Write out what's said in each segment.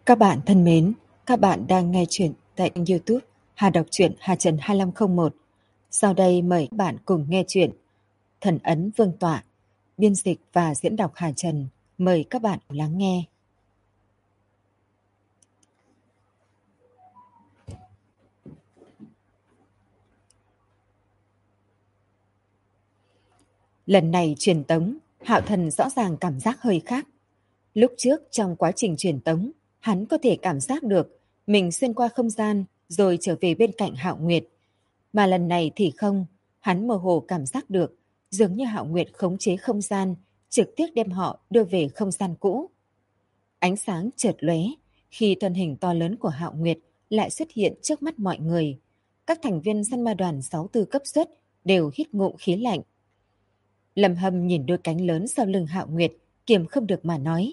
Các bạn thân mến, các bạn đang nghe chuyện tại kênh YouTube Hà đọc truyện Hà Trần 2501. Sau đây mời các bạn cùng nghe chuyện Thần ấn Vương tọa, biên dịch và diễn đọc Hà Trần. Mời các bạn lắng nghe. Lần này truyền tống, Hạo Thần rõ ràng cảm giác hơi khác. Lúc trước trong quá trình truyền tống, hắn có thể cảm giác được mình xuyên qua không gian rồi trở về bên cạnh Hạo Nguyệt. Mà lần này thì không, hắn mơ hồ cảm giác được dường như Hạo Nguyệt khống chế không gian, trực tiếp đem họ đưa về không gian cũ. Ánh sáng chợt lóe, khi thân hình to lớn của Hạo Nguyệt lại xuất hiện trước mắt mọi người. Các thành viên săn ma đoàn 64 cấp suất đều hít ngụm khí lạnh. Lâm Hâm nhìn đôi cánh lớn sau lưng Hạo Nguyệt, kiềm không được mà nói.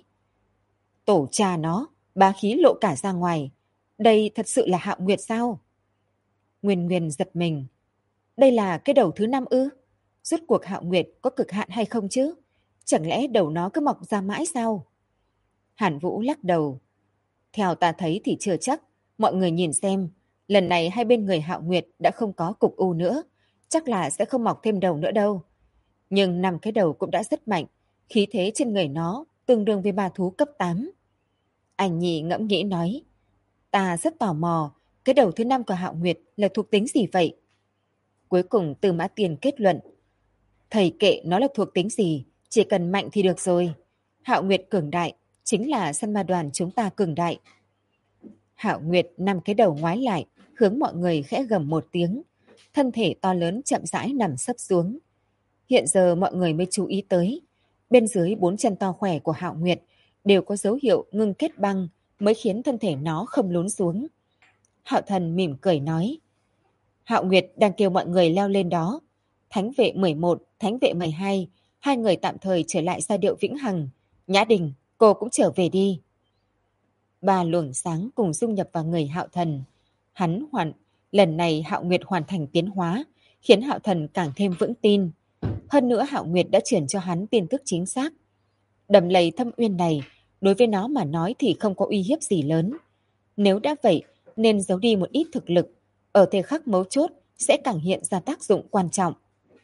Tổ cha nó, bá khí lộ cả ra ngoài. Đây thật sự là Hạo Nguyệt sao? Nguyên Nguyên giật mình. Đây là cái đầu thứ 5 ư? Rốt cuộc Hạo Nguyệt có cực hạn hay không chứ? Chẳng lẽ đầu nó cứ mọc ra mãi sao? Hàn Vũ lắc đầu. Theo ta thấy thì chưa chắc. Mọi người nhìn xem. Lần này hai bên người Hạo Nguyệt đã không có cục u nữa. Chắc là sẽ không mọc thêm đầu nữa đâu. Nhưng 5 cái đầu cũng đã rất mạnh. Khí thế trên người nó tương đương với ma thú cấp 8. Anh Nhi ngẫm nghĩ nói. Ta rất tò mò. Cái đầu thứ 5 của Hạo Nguyệt là thuộc tính gì vậy? Cuối cùng Tư Mã Tiên kết luận. Thầy kệ nó là thuộc tính gì, chỉ cần mạnh thì được rồi. Hạo Nguyệt cường đại, chính là săn ma đoàn chúng ta cường đại. Hạo Nguyệt 5 cái đầu ngoái lại, hướng mọi người khẽ gầm một tiếng. Thân thể to lớn chậm rãi nằm sấp xuống. Hiện giờ mọi người mới chú ý tới. Bên dưới 4 chân to khỏe của Hạo Nguyệt đều có dấu hiệu ngưng kết băng mới khiến thân thể nó không lún xuống. Hạo Thần mỉm cười nói. Hạo Nguyệt đang kêu mọi người leo lên đó. Thánh vệ 11, Thánh vệ 12, hai người tạm thời trở lại giai điệu vĩnh hằng. Nhã Đình, cô cũng trở về đi. Ba luồng sáng cùng dung nhập vào người Hạo Thần. Lần này Hạo Nguyệt hoàn thành tiến hóa, khiến Hạo Thần càng thêm vững tin. Hơn nữa Hạo Nguyệt đã chuyển cho hắn tin tức chính xác. Đầm lầy thâm uyên này, đối với nó mà nói thì không có uy hiếp gì lớn. Nếu đã vậy, nên giấu đi một ít thực lực. Ở thời khắc mấu chốt sẽ càng hiện ra tác dụng quan trọng.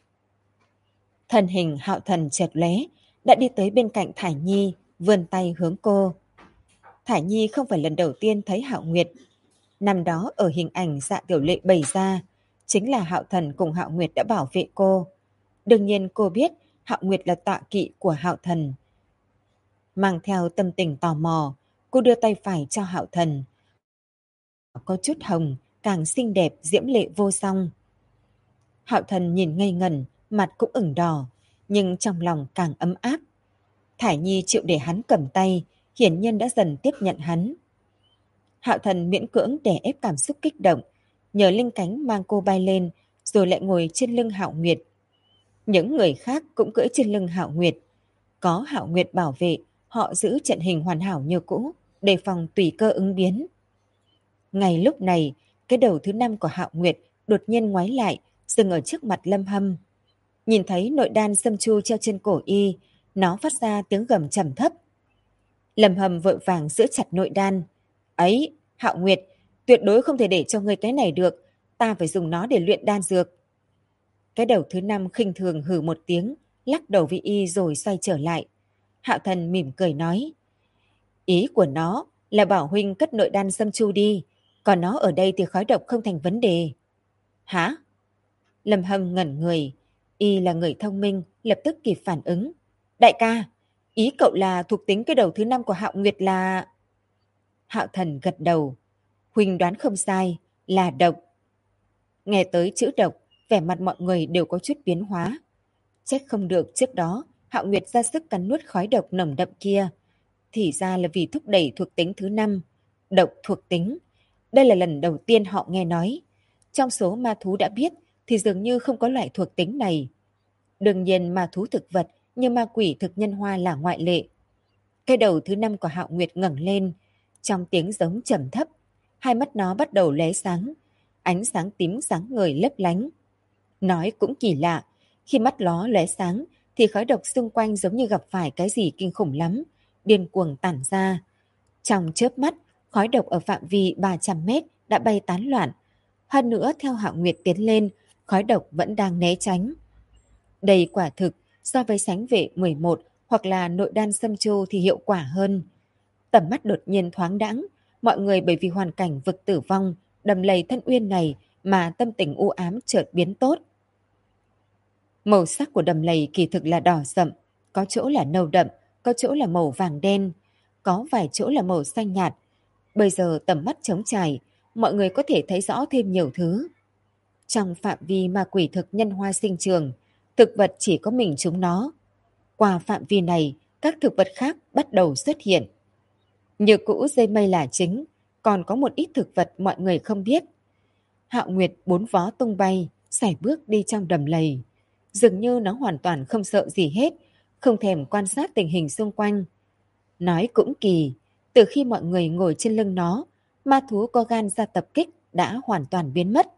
Thân hình Hạo Thần chợt lóe, đã đi tới bên cạnh Thải Nhi, vươn tay hướng cô. Thải Nhi không phải lần đầu tiên thấy Hạo Nguyệt. Năm đó ở hình ảnh Dạ Tiểu Lệ bày ra, chính là Hạo Thần cùng Hạo Nguyệt đã bảo vệ cô. Đương nhiên cô biết Hạo Nguyệt là tọa kỵ của Hạo Thần. Mang theo tâm tình tò mò, cô đưa tay phải cho Hạo Thần. Có chút hồng, càng xinh đẹp diễm lệ vô song. Hạo Thần nhìn ngây ngẩn, mặt cũng ửng đỏ, nhưng trong lòng càng ấm áp. Thải Nhi chịu để hắn cầm tay, hiển nhiên đã dần tiếp nhận hắn. Hạo Thần miễn cưỡng đè ép cảm xúc kích động, nhờ linh cánh mang cô bay lên, rồi lại ngồi trên lưng Hạo Nguyệt. Những người khác cũng cưỡi trên lưng Hạo Nguyệt. Có Hạo Nguyệt bảo vệ, họ giữ trận hình hoàn hảo như cũ, đề phòng tùy cơ ứng biến. Ngay lúc này, cái đầu thứ 5 của Hạo Nguyệt đột nhiên ngoái lại, dừng ở trước mặt Lâm Hâm. Nhìn thấy nội đan sâm chu treo trên cổ y, nó phát ra tiếng gầm trầm thấp. Lâm Hâm vội vàng giữ chặt nội đan. Ấy, Hạo Nguyệt, tuyệt đối không thể để cho ngươi cái này được, ta phải dùng nó để luyện đan dược. Cái đầu thứ 5 khinh thường hừ một tiếng, lắc đầu với y rồi xoay trở lại. Hạo Thần mỉm cười nói. Ý của nó là bảo huynh cất nội đan sâm chu đi, còn nó ở đây thì khói độc không thành vấn đề. Hả? Lâm Hâm ngẩn người, y là người thông minh, lập tức kịp phản ứng. Đại ca, ý cậu là thuộc tính cái đầu thứ 5 của Hạo Nguyệt là... Hạo Thần gật đầu. Huynh đoán không sai, là độc. Nghe tới chữ độc, vẻ mặt mọi người đều có chút biến hóa. Trách không được trước đó, Hạo Nguyệt ra sức cắn nuốt khói độc nồng đậm kia. Thì ra là vì thúc đẩy thuộc tính thứ 5, độc thuộc tính. Đây là lần đầu tiên họ nghe nói. Trong số ma thú đã biết thì dường như không có loại thuộc tính này. Đương nhiên ma thú thực vật như ma quỷ thực nhân hoa là ngoại lệ. Cái đầu thứ 5 của Hạo Nguyệt ngẩng lên, trong tiếng giống trầm thấp, hai mắt nó bắt đầu lóe sáng, ánh sáng tím sáng ngời lấp lánh. Nói cũng kỳ lạ, khi mắt nó lóe sáng thì khói độc xung quanh giống như gặp phải cái gì kinh khủng lắm, điên cuồng tản ra. Trong chớp mắt, Khói độc ở phạm vi 300 mét đã bay tán loạn. Hơn nữa theo Hạo Nguyệt tiến lên, khói độc vẫn đang né tránh. Đây quả thực so với sánh vệ 11 hoặc là nội đan xâm chu thì hiệu quả hơn. Tầm mắt đột nhiên thoáng đãng, mọi người bởi vì hoàn cảnh vực tử vong, đầm lầy thân uyên này mà tâm tình u ám chợt biến tốt. Màu sắc của đầm lầy kỳ thực là đỏ sậm, có chỗ là nâu đậm, có chỗ là màu vàng đen, có vài chỗ là màu xanh nhạt. Bây giờ tầm mắt trống trải, mọi người có thể thấy rõ thêm nhiều thứ. Trong phạm vi ma quỷ thực nhân hoa sinh trường, thực vật chỉ có mình chúng nó. Qua phạm vi này, các thực vật khác bắt đầu xuất hiện. Như cũ dây mây là chính, còn có một ít thực vật mọi người không biết. Hạo Nguyệt 4 vó tung bay, sải bước đi trong đầm lầy. Dường như nó hoàn toàn không sợ gì hết, không thèm quan sát tình hình xung quanh. Nói cũng kỳ, từ khi mọi người ngồi trên lưng nó, ma thú có gan ra tập kích đã hoàn toàn biến mất.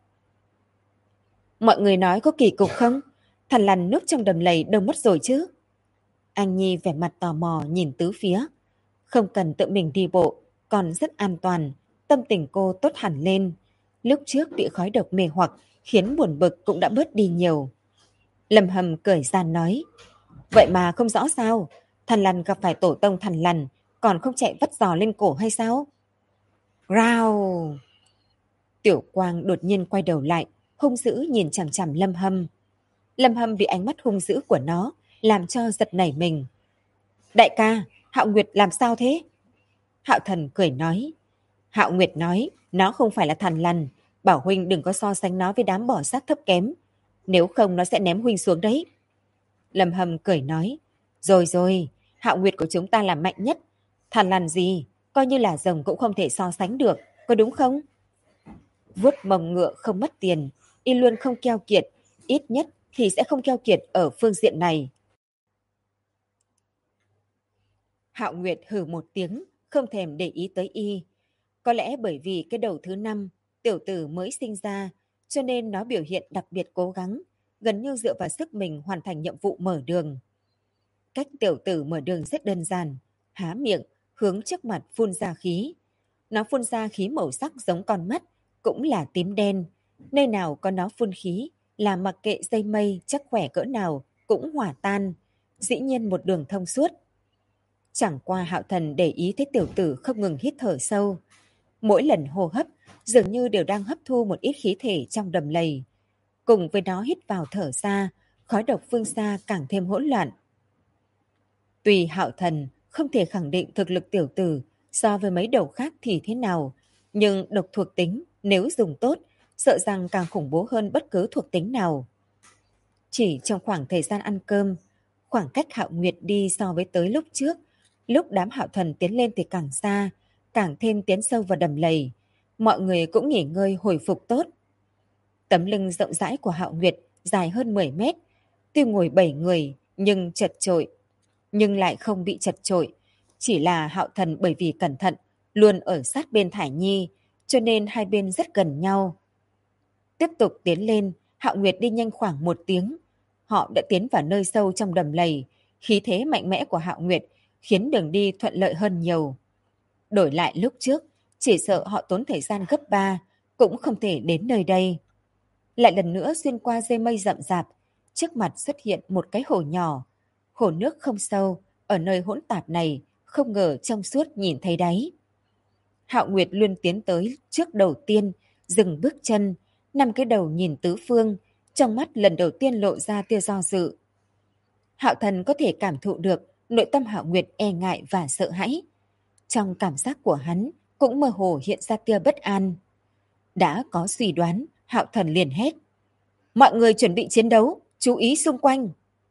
Mọi người nói có kỳ cục không? Thằn lằn nước trong đầm lầy đâu mất rồi chứ? Anh Nhi vẻ mặt tò mò nhìn tứ phía. Không cần tự mình đi bộ, còn rất an toàn, tâm tình cô tốt hẳn lên. Lúc trước bị khói độc mê hoặc khiến buồn bực cũng đã bớt đi nhiều. Lâm Hầm cười gian nói, vậy mà không rõ sao, thằn lằn gặp phải tổ tông thằn lằn, còn không chạy vắt giò lên cổ hay sao? Rao! Tiểu Quang đột nhiên quay đầu lại, hung dữ nhìn chằm chằm Lâm Hâm. Lâm Hâm bị ánh mắt hung dữ của nó, làm cho giật nảy mình. Đại ca, Hạo Nguyệt làm sao thế? Hạo Thần cười nói. Hạo Nguyệt nói, nó không phải là thằn lằn, bảo huynh đừng có so sánh nó với đám bò sát thấp kém. Nếu không nó sẽ ném huynh xuống đấy. Lâm Hâm cười nói. Rồi rồi, Hạo Nguyệt của chúng ta là mạnh nhất. Thằn lằn gì, coi như là rồng cũng không thể so sánh được, có đúng không? Vuốt mông ngựa không mất tiền, y luôn không keo kiệt, ít nhất thì sẽ không keo kiệt ở phương diện này. Hạo Nguyệt hừ một tiếng, không thèm để ý tới y. Có lẽ bởi vì cái đầu thứ 5, tiểu tử mới sinh ra, cho nên nó biểu hiện đặc biệt cố gắng, gần như dựa vào sức mình hoàn thành nhiệm vụ mở đường. Cách tiểu tử mở đường rất đơn giản, há miệng, hướng trước mặt phun ra khí. Nó phun ra khí màu sắc giống con mắt, cũng là tím đen. Nơi nào có nó phun khí là mặc kệ dây mây chắc khỏe cỡ nào cũng hỏa tan, dĩ nhiên một đường thông suốt. Chẳng qua Hạo Thần để ý thấy tiểu tử không ngừng hít thở sâu. Mỗi lần hô hấp dường như đều đang hấp thu một ít khí thể trong đầm lầy. Cùng với nó hít vào thở ra, khói độc phương xa càng thêm hỗn loạn. Tuy Hạo Thần không thể khẳng định thực lực tiểu tử so với mấy đầu khác thì thế nào, nhưng độc thuộc tính nếu dùng tốt, sợ rằng càng khủng bố hơn bất cứ thuộc tính nào. Chỉ trong khoảng thời gian ăn cơm, khoảng cách Hạo Nguyệt đi so với tới lúc trước, lúc đám Hạo Thần tiến lên thì càng xa, càng thêm tiến sâu vào đầm lầy. Mọi người cũng nghỉ ngơi hồi phục tốt. Tấm lưng rộng rãi của Hạo Nguyệt dài hơn 10 mét, tuy ngồi 7 người nhưng chật chội, nhưng lại không bị chật chội. Chỉ là Hạo Thần bởi vì cẩn thận, luôn ở sát bên Thải Nhi, cho nên hai bên rất gần nhau. Tiếp tục tiến lên, Hạo Nguyệt đi nhanh khoảng 1 tiếng. Họ đã tiến vào nơi sâu trong đầm lầy, khí thế mạnh mẽ của Hạo Nguyệt khiến đường đi thuận lợi hơn nhiều. Đổi lại lúc trước, chỉ sợ họ tốn thời gian gấp 3, cũng không thể đến nơi đây. Lại lần nữa xuyên qua dây mây rậm rạp, trước mặt xuất hiện một cái hồ nhỏ. Hồ nước không sâu, ở nơi hỗn tạp này, không ngờ trong suốt nhìn thấy đáy. Hạo Nguyệt luôn tiến tới trước đầu tiên, dừng bước chân, nằm cái đầu nhìn tứ phương, trong mắt lần đầu tiên lộ ra tia do dự. Hạo Thần có thể cảm thụ được nội tâm Hạo Nguyệt e ngại và sợ hãi. Trong cảm giác của hắn cũng mơ hồ hiện ra tia bất an. Đã có suy đoán, Hạo Thần liền hét. Mọi người chuẩn bị chiến đấu, chú ý xung quanh.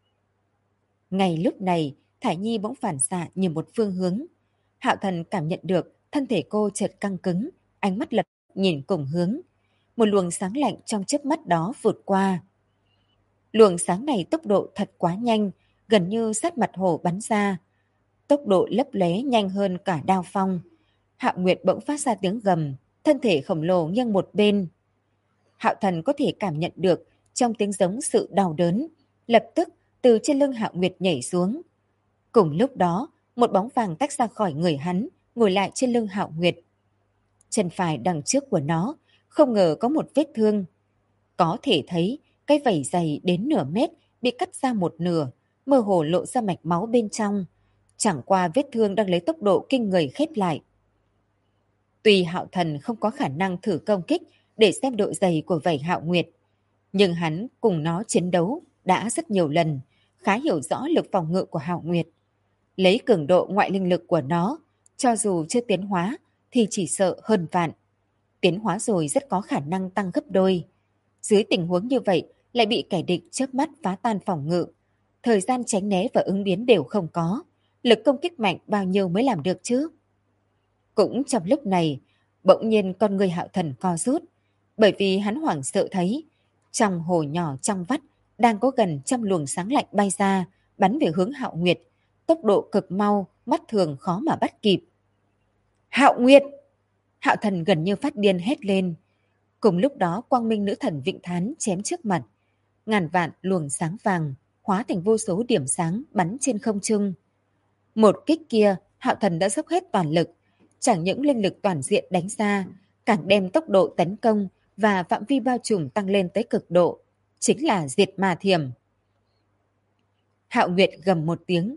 Ngay lúc này, Thải Nhi bỗng phản xạ như một phương hướng. Hạo Thần cảm nhận được thân thể cô chợt căng cứng, ánh mắt lật nhìn cùng hướng. Một luồng sáng lạnh trong chớp mắt đó vụt qua. Luồng sáng này tốc độ thật quá nhanh, gần như sát mặt hồ bắn ra. Tốc độ lấp lóe nhanh hơn cả đao phong. Hạo Nguyệt bỗng phát ra tiếng gầm, thân thể khổng lồ nghiêng một bên. Hạo Thần có thể cảm nhận được trong tiếng giống sự đau đớn, lập tức từ trên lưng Hạo Nguyệt nhảy xuống. Cùng lúc đó, một bóng vàng tách ra khỏi người hắn, ngồi lại trên lưng Hạo Nguyệt. Chân phải đằng trước của nó không ngờ có một vết thương. Có thể thấy cái vảy dày đến nửa mét bị cắt ra một nửa, mơ hồ lộ ra mạch máu bên trong. Chẳng qua vết thương đang lấy tốc độ kinh người khép lại. Tuy Hạo Thần không có khả năng thử công kích để xem độ dày của vảy Hạo Nguyệt, nhưng hắn cùng nó chiến đấu đã rất nhiều lần, khá hiểu rõ lực phòng ngự của Hạo Nguyệt. Lấy cường độ ngoại linh lực của nó, cho dù chưa tiến hóa thì chỉ sợ hơn vạn. Tiến hóa rồi rất có khả năng tăng gấp đôi. Dưới tình huống như vậy lại bị kẻ địch chớp mắt phá tan phòng ngự. Thời gian tránh né và ứng biến đều không có. Lực công kích mạnh bao nhiêu mới làm được chứ? Cũng trong lúc này, bỗng nhiên con người Hạo Thần co rút, bởi vì hắn hoảng sợ thấy trong hồ nhỏ trong vắt đang có gần trăm luồng sáng lạnh bay ra, bắn về hướng Hạo Nguyệt, tốc độ cực mau, mắt thường khó mà bắt kịp. Hạo Nguyệt! Hạo Thần gần như phát điên hét lên. Cùng lúc đó quang minh nữ thần Vịnh Thán chém trước mặt. Ngàn vạn luồng sáng vàng hóa thành vô số điểm sáng bắn trên không trung. Một kích kia, Hạo Thần đã dốc hết toàn lực, chẳng những linh lực toàn diện đánh ra, càng đem tốc độ tấn công và phạm vi bao trùm tăng lên tới cực độ, chính là diệt ma thiểm. Hạo Nguyệt gầm một tiếng,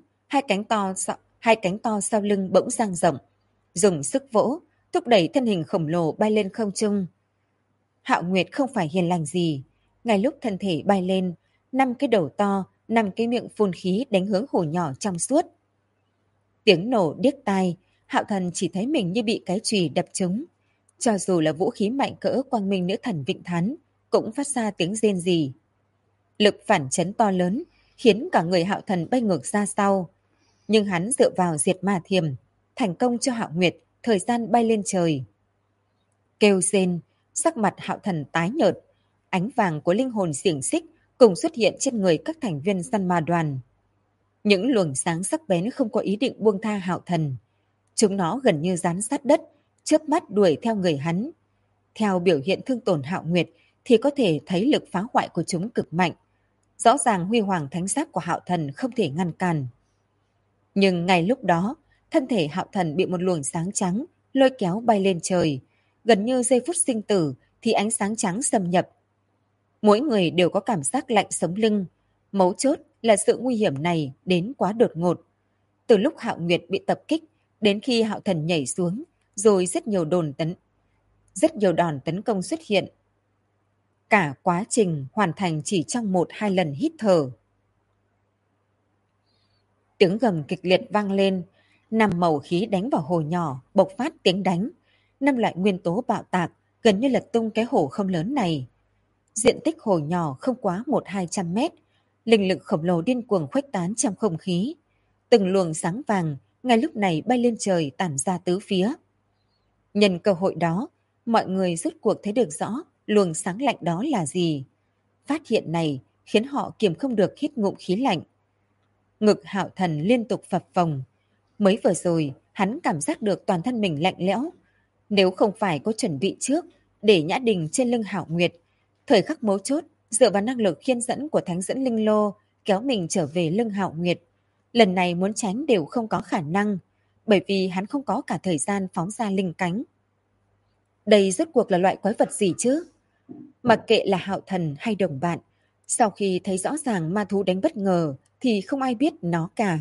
hai cánh to sau lưng bỗng dang rộng, dùng sức vỗ, thúc đẩy thân hình khổng lồ bay lên không trung. Hạo Nguyệt không phải hiền lành gì, ngay lúc thân thể bay lên, 5 cái đầu to, 5 cái miệng phun khí đánh hướng hồ nhỏ trong suốt. Tiếng nổ điếc tai, Hạo Thần chỉ thấy mình như bị cái chùy đập trúng. Cho dù là vũ khí mạnh cỡ quang minh nữ thần Vịnh Thán, cũng phát ra tiếng rên rỉ. Lực phản chấn to lớn, khiến cả người Hạo Thần bay ngược ra sau. Nhưng hắn dựa vào diệt ma thiềm, thành công cho Hạo Nguyệt thời gian bay lên trời. Kêu rên, sắc mặt Hạo Thần tái nhợt, ánh vàng của linh hồn xiềng xích cùng xuất hiện trên người các thành viên săn ma đoàn. Những luồng sáng sắc bén không có ý định buông tha Hạo Thần. Chúng nó gần như dán sát đất, chớp mắt đuổi theo người hắn. Theo biểu hiện thương tổn Hạo Nguyệt thì có thể thấy lực phá hoại của chúng cực mạnh. Rõ ràng huy hoàng thánh giáp của Hạo Thần không thể ngăn cản. Nhưng ngay lúc đó, thân thể Hạo Thần bị một luồng sáng trắng lôi kéo bay lên trời. Gần như giây phút sinh tử thì ánh sáng trắng xâm nhập. Mỗi người đều có cảm giác lạnh sống lưng. Mấu chốt là sự nguy hiểm này đến quá đột ngột. Từ lúc Hạo Nguyệt bị tập kích đến khi Hạo Thần nhảy xuống, rồi rất nhiều đòn tấn công xuất hiện. Cả quá trình hoàn thành chỉ trong 1-2 lần hít thở. Tiếng gầm kịch liệt vang lên, 5 màu khí đánh vào hồ nhỏ, bộc phát tiếng đánh. 5 loại nguyên tố bạo tạc, gần như lật tung cái hồ không lớn này. Diện tích hồ nhỏ không quá 100-200 mét, linh lực khổng lồ điên cuồng khuếch tán trong không khí. Từng luồng sáng vàng ngay lúc này bay lên trời tản ra tứ phía. Nhân cơ hội đó, mọi người rốt cuộc thấy được rõ luồng sáng lạnh đó là gì. Phát hiện này khiến họ kiềm không được hít ngụm khí lạnh. Ngực Hạo Thần liên tục phập phồng. Mới vừa rồi, hắn cảm giác được toàn thân mình lạnh lẽo. Nếu không phải có chuẩn bị trước để nhã đình trên lưng Hạo Nguyệt, thời khắc mấu chốt dựa vào năng lực khiên dẫn của Thánh dẫn linh lô kéo mình trở về lưng Hạo Nguyệt, lần này muốn tránh đều không có khả năng, bởi vì hắn không có cả thời gian phóng ra linh cánh. Đây rốt cuộc là loại quái vật gì chứ? Mặc kệ là Hạo Thần hay đồng bạn, sau khi thấy rõ ràng ma thú đánh bất ngờ thì không ai biết nó cả.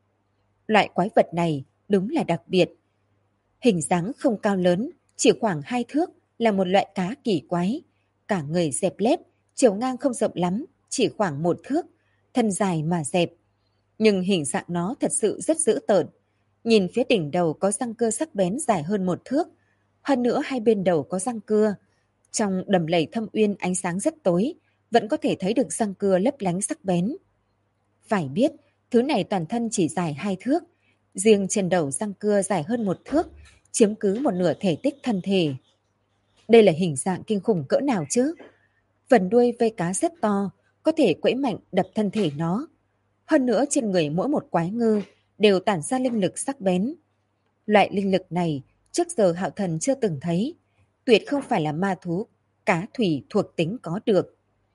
Loại quái vật này đúng là đặc biệt. Hình dáng không cao lớn, chỉ khoảng 2 thước, là một loại cá kỳ quái. Cả người dẹp lép, chiều ngang không rộng lắm, chỉ khoảng 1 thước, thân dài mà dẹp. Nhưng hình dạng nó thật sự rất dữ tợn. Nhìn phía đỉnh đầu có răng cưa sắc bén dài hơn 1 thước. Hơn nữa hai bên đầu có răng cưa. Trong đầm lầy thâm uyên ánh sáng rất tối, vẫn có thể thấy được răng cưa lấp lánh sắc bén. Phải biết, thứ này toàn thân chỉ dài 2 thước. Riêng trên đầu răng cưa dài hơn 1 thước, chiếm cứ một nửa thể tích thân thể. Đây là hình dạng kinh khủng cỡ nào chứ? Phần đuôi vây cá rất to, có thể quẫy mạnh đập thân thể nó. Hơn nữa trên người mỗi một quái ngư đều tản ra linh lực sắc bén. Loại linh lực này trước giờ Hạo Thần chưa từng thấy. Tuyệt không phải là ma thú, cá thủy thuộc tính có được.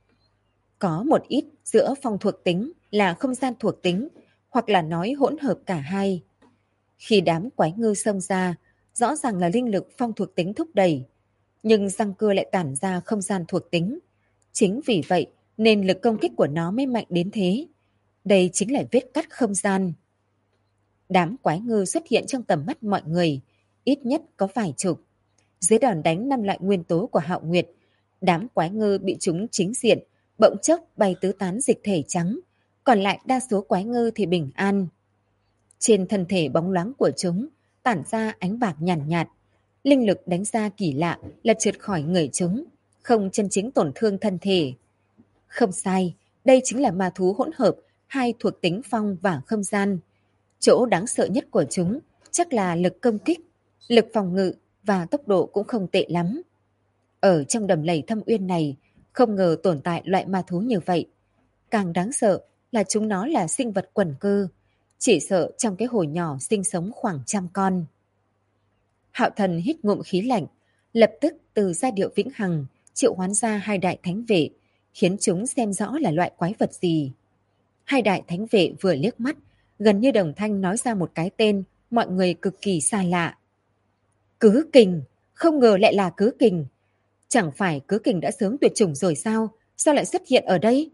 Có một ít giữa phong thuộc tính là không gian thuộc tính, hoặc là nói hỗn hợp cả hai. Khi đám quái ngư xông ra, rõ ràng là linh lực phong thuộc tính thúc đẩy, nhưng răng cưa lại tản ra không gian thuộc tính. Chính vì vậy nên lực công kích của nó mới mạnh đến thế. Đây chính là vết cắt không gian. Đám quái ngư xuất hiện trong tầm mắt mọi người, ít nhất có vài chục. Dưới đòn đánh 5 loại nguyên tố của Hạo Nguyệt, đám quái ngư bị chúng chính diện, bỗng chốc bay tứ tán dịch thể trắng, còn lại đa số quái ngư thì bình an. Trên thân thể bóng loáng của chúng tản ra ánh bạc nhàn nhạt, linh lực đánh ra kỳ lạ là trượt khỏi người chúng, không chân chính tổn thương thân thể. Không sai, đây chính là ma thú hỗn hợp hai thuộc tính phong và không gian. Chỗ đáng sợ nhất của chúng chắc là lực công kích, lực phòng ngự và tốc độ cũng không tệ lắm. Ở trong đầm lầy thâm uyên này, không ngờ tồn tại loại ma thú như vậy. Càng đáng sợ là chúng nó là sinh vật quần cư, chỉ sợ trong cái hồ nhỏ sinh sống khoảng 100 con. Hạo Thần hít ngụm khí lạnh, lập tức từ giai điệu vĩnh hằng triệu hoán ra hai đại thánh vệ, khiến chúng xem rõ là loại quái vật gì. Hai đại thánh vệ vừa liếc mắt, gần như đồng thanh nói ra một cái tên mọi người cực kỳ xa lạ. Cứ Kình, không ngờ lại là Cứ Kình. Chẳng phải Cứ Kình đã sớm tuyệt chủng rồi sao? Sao lại xuất hiện ở đây?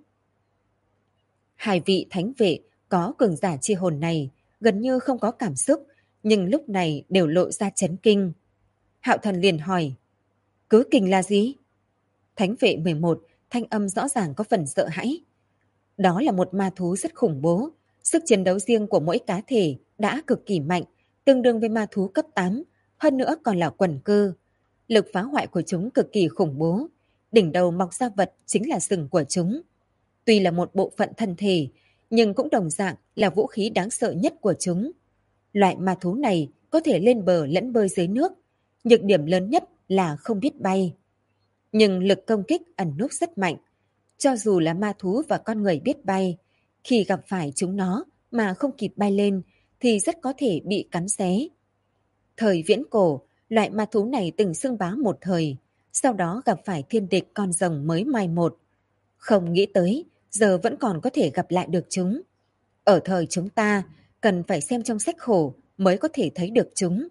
Hai vị thánh vệ có cường giả chi hồn này gần như không có cảm xúc, nhưng lúc này đều lộ ra chấn kinh. Hạo Thần liền hỏi, Cứ Kình là gì? Thánh vệ 11, thanh âm rõ ràng có phần sợ hãi. Đó là một ma thú rất khủng bố, sức chiến đấu riêng của mỗi cá thể đã cực kỳ mạnh, tương đương với ma thú cấp 8, hơn nữa còn là quần cư. Lực phá hoại của chúng cực kỳ khủng bố, đỉnh đầu mọc ra vật chính là sừng của chúng. Tuy là một bộ phận thân thể, nhưng cũng đồng dạng là vũ khí đáng sợ nhất của chúng. Loại ma thú này có thể lên bờ lẫn bơi dưới nước, nhược điểm lớn nhất là không biết bay. Nhưng lực công kích ẩn núp rất mạnh. Cho dù là ma thú và con người biết bay, khi gặp phải chúng nó mà không kịp bay lên thì rất có thể bị cắn xé. Thời viễn cổ, loại ma thú này từng xưng bá một thời, sau đó gặp phải thiên địch con rồng mới mai một. Không nghĩ tới, giờ vẫn còn có thể gặp lại được chúng. Ở thời chúng ta, cần phải xem trong sách khổ mới có thể thấy được chúng.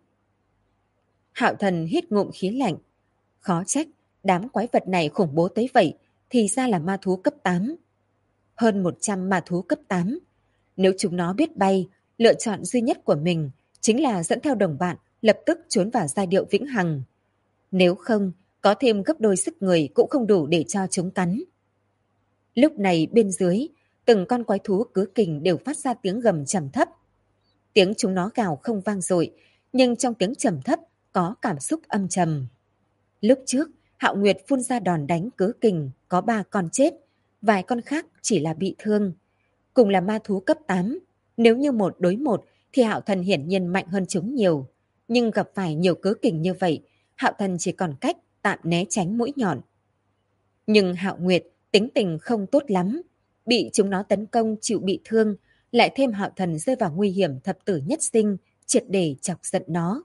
Hạo Thần hít ngụm khí lạnh. Khó trách, đám quái vật này khủng bố tới vậy, thì ra là ma thú cấp 8. Hơn 100 ma thú cấp 8. Nếu chúng nó biết bay, lựa chọn duy nhất của mình chính là dẫn theo đồng bạn lập tức trốn vào giai điệu vĩnh hằng. Nếu không, có thêm gấp đôi sức người cũng không đủ để cho chúng cắn. Lúc này bên dưới, từng con quái thú Cứ Kình đều phát ra tiếng gầm trầm thấp. Tiếng chúng nó gào không vang dội, nhưng trong tiếng trầm thấp có cảm xúc âm trầm. Lúc trước, Hạo Nguyệt phun ra đòn đánh Cứ Kình có 3 con chết, vài con khác chỉ là bị thương. Cùng là ma thú cấp 8, nếu như 1 đối 1 thì Hạo Thần hiển nhiên mạnh hơn chúng nhiều. Nhưng gặp phải nhiều Cứ Kình như vậy, Hạo Thần chỉ còn cách tạm né tránh mũi nhọn. Nhưng Hạo Nguyệt tính tình không tốt lắm, bị chúng nó tấn công chịu bị thương, lại thêm Hạo Thần rơi vào nguy hiểm thập tử nhất sinh, triệt để chọc giận nó.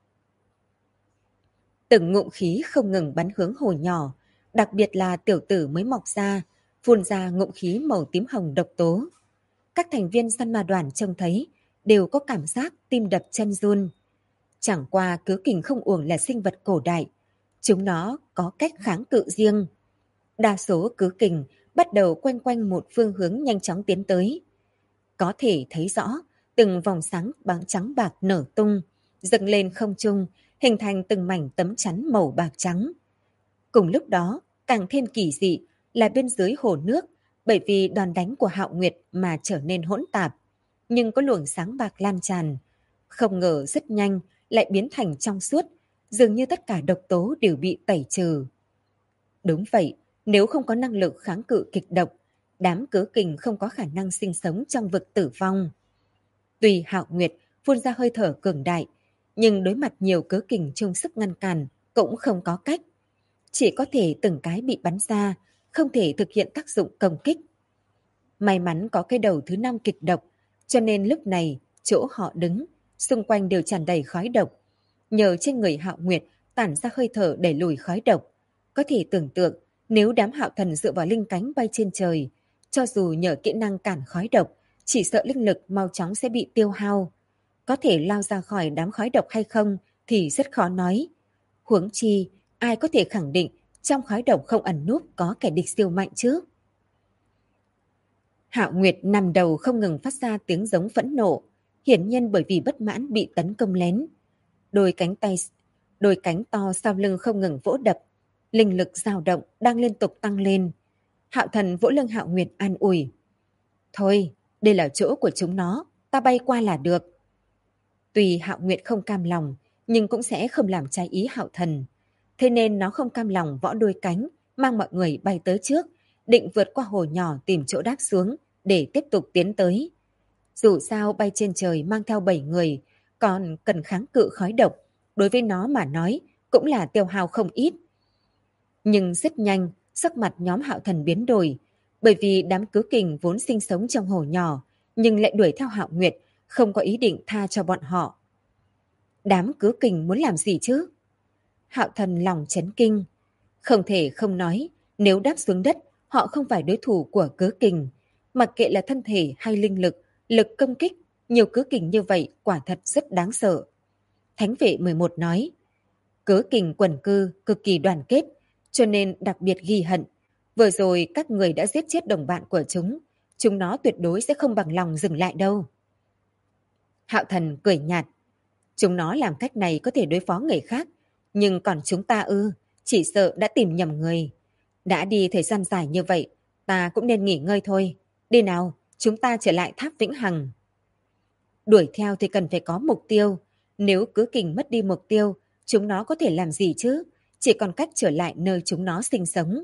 Từng ngụm khí không ngừng bắn hướng hồ nhỏ, đặc biệt là tiểu tử mới mọc ra, phun ra ngụm khí màu tím hồng độc tố. Các thành viên săn ma đoàn trông thấy, đều có cảm giác tim đập chân run. Chẳng qua Cứ Kình không uổng là sinh vật cổ đại, chúng nó có cách kháng cự riêng. Đa số Cứ Kình bắt đầu quanh quanh một phương hướng nhanh chóng tiến tới. Có thể thấy rõ, từng vòng sáng bóng trắng bạc nở tung, dâng lên không trung, hình thành từng mảnh tấm chắn màu bạc trắng. Cùng lúc đó, càng thêm kỳ dị là bên dưới hồ nước, bởi vì đòn đánh của Hạo Nguyệt mà trở nên hỗn tạp, nhưng có luồng sáng bạc lan tràn. Không ngờ rất nhanh lại biến thành trong suốt, dường như tất cả độc tố đều bị tẩy trừ. Đúng vậy, nếu không có năng lực kháng cự kịch độc, đám Cứ Kình không có khả năng sinh sống trong vực tử vong. Tuy Hạo Nguyệt phun ra hơi thở cường đại, nhưng đối mặt nhiều Cứ Kình chung sức ngăn cản cũng không có cách. Chỉ có thể từng cái bị bắn ra, không thể thực hiện tác dụng công kích. May mắn có cái đầu thứ 5 kịch độc, cho nên lúc này chỗ họ đứng, xung quanh đều tràn đầy khói độc. Nhờ trên người Hạo Nguyệt tản ra hơi thở đẩy lùi khói độc. Có thể tưởng tượng nếu đám Hạo Thần dựa vào linh cánh bay trên trời, cho dù nhờ kỹ năng cản khói độc, chỉ sợ linh lực mau chóng sẽ bị tiêu hao. Có thể lao ra khỏi đám khói độc hay không thì rất khó nói. Huống chi, ai có thể khẳng định trong khói độc không ẩn núp có kẻ địch siêu mạnh chứ? Hạo Nguyệt nằm đầu không ngừng phát ra tiếng giống phẫn nộ, hiển nhiên bởi vì bất mãn bị tấn công lén. Đôi đôi cánh to sau lưng không ngừng vỗ đập, linh lực dao động đang liên tục tăng lên. Hạo Thần vỗ lưng Hạo Nguyệt an ủi. Thôi, đây là chỗ của chúng nó, ta bay qua là được. Tuy Hạo Nguyệt không cam lòng, nhưng cũng sẽ không làm trái ý Hạo Thần. Thế nên nó không cam lòng võ đôi cánh, mang mọi người bay tới trước, định vượt qua hồ nhỏ tìm chỗ đáp xuống để tiếp tục tiến tới. Dù sao bay trên trời mang theo 7 người, còn cần kháng cự khói độc, đối với nó mà nói cũng là tiêu hao không ít. Nhưng rất nhanh, sắc mặt nhóm Hạo Thần biến đổi, bởi vì đám cứ kình vốn sinh sống trong hồ nhỏ, nhưng lại đuổi theo Hạo Nguyệt, không có ý định tha cho bọn họ. Đám cứ kình muốn làm gì chứ? Hạo Thần lòng chấn kinh. Không thể không nói, nếu đáp xuống đất, họ không phải đối thủ của cứ kình. Mặc kệ là thân thể hay linh lực, lực công kích, nhiều cứ kình như vậy quả thật rất đáng sợ. Thánh vệ 11 nói, cứ kình quần cư cực kỳ đoàn kết, cho nên đặc biệt ghi hận. Vừa rồi các người đã giết chết đồng bạn của chúng nó tuyệt đối sẽ không bằng lòng dừng lại đâu. Hạo Thần cười nhạt, chúng nó làm cách này có thể đối phó người khác, nhưng còn chúng ta chỉ sợ đã tìm nhầm người. Đã đi thời gian dài như vậy, ta cũng nên nghỉ ngơi thôi. Đi nào, chúng ta trở lại tháp Vĩnh Hằng. Đuổi theo thì cần phải có mục tiêu. Nếu cứ kình mất đi mục tiêu, chúng nó có thể làm gì chứ? Chỉ còn cách trở lại nơi chúng nó sinh sống.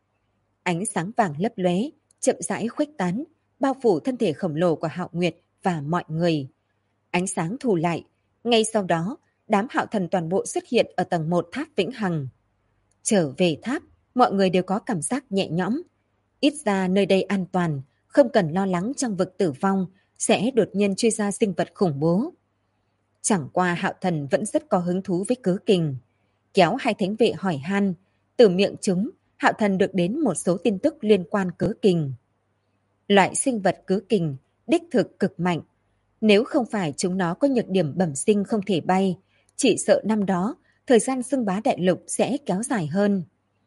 Ánh sáng vàng lấp lóe, chậm rãi khuếch tán, bao phủ thân thể khổng lồ của Hạo Nguyệt và mọi người. Ánh sáng thu lại, ngay sau đó, đám Hạo Thần toàn bộ xuất hiện ở tầng 1 tháp Vĩnh Hằng. Trở về tháp, mọi người đều có cảm giác nhẹ nhõm. Ít ra nơi đây an toàn, không cần lo lắng trong vực tử vong sẽ đột nhiên truy ra sinh vật khủng bố. Chẳng qua Hạo Thần vẫn rất có hứng thú với cứ kình. Kéo hai thánh vệ hỏi han, từ miệng chúng, Hạo Thần được đến một số tin tức liên quan cứ kình. Loại sinh vật cứ kình, đích thực cực mạnh. Nếu không phải chúng nó có nhược điểm bẩm sinh không thể bay, chỉ sợ năm đó, thời gian xưng bá đại lục sẽ kéo dài hơn.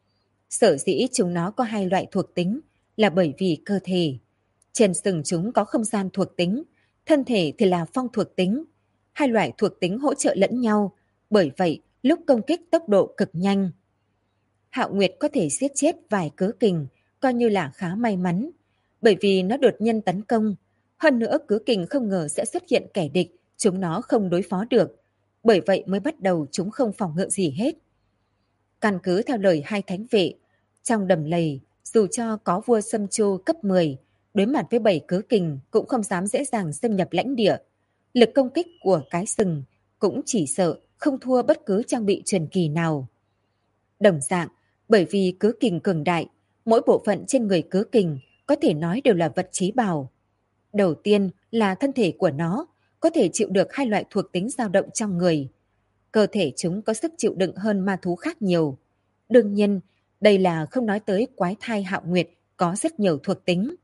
Sở dĩ chúng nó có hai loại thuộc tính là bởi vì cơ thể. Trên sừng chúng có không gian thuộc tính, thân thể thì là phong thuộc tính. Hai loại thuộc tính hỗ trợ lẫn nhau, bởi vậy lúc công kích tốc độ cực nhanh. Hạo Nguyệt có thể giết chết vài cớ kình, coi như là khá may mắn, bởi vì nó đột nhiên tấn công. Hơn nữa cứ kình không ngờ sẽ xuất hiện kẻ địch, chúng nó không đối phó được. Bởi vậy mới bắt đầu chúng không phòng ngự gì hết. Căn cứ theo lời hai thánh vệ, trong đầm lầy, dù cho có vua Sâm Chu cấp 10, đối mặt với 7 cớ kình cũng không dám dễ dàng xâm nhập lãnh địa. Lực công kích của cái sừng cũng chỉ sợ không thua bất cứ trang bị truyền kỳ nào. Đồng dạng, bởi vì cớ kình cường đại, mỗi bộ phận trên người cớ kình có thể nói đều là vật chí bảo. Đầu tiên là thân thể của nó có thể chịu được hai loại thuộc tính dao động trong người. Cơ thể chúng có sức chịu đựng hơn ma thú khác nhiều. Đương nhiên, đây là không nói tới quái thai Hạo Nguyệt có rất nhiều thuộc tính.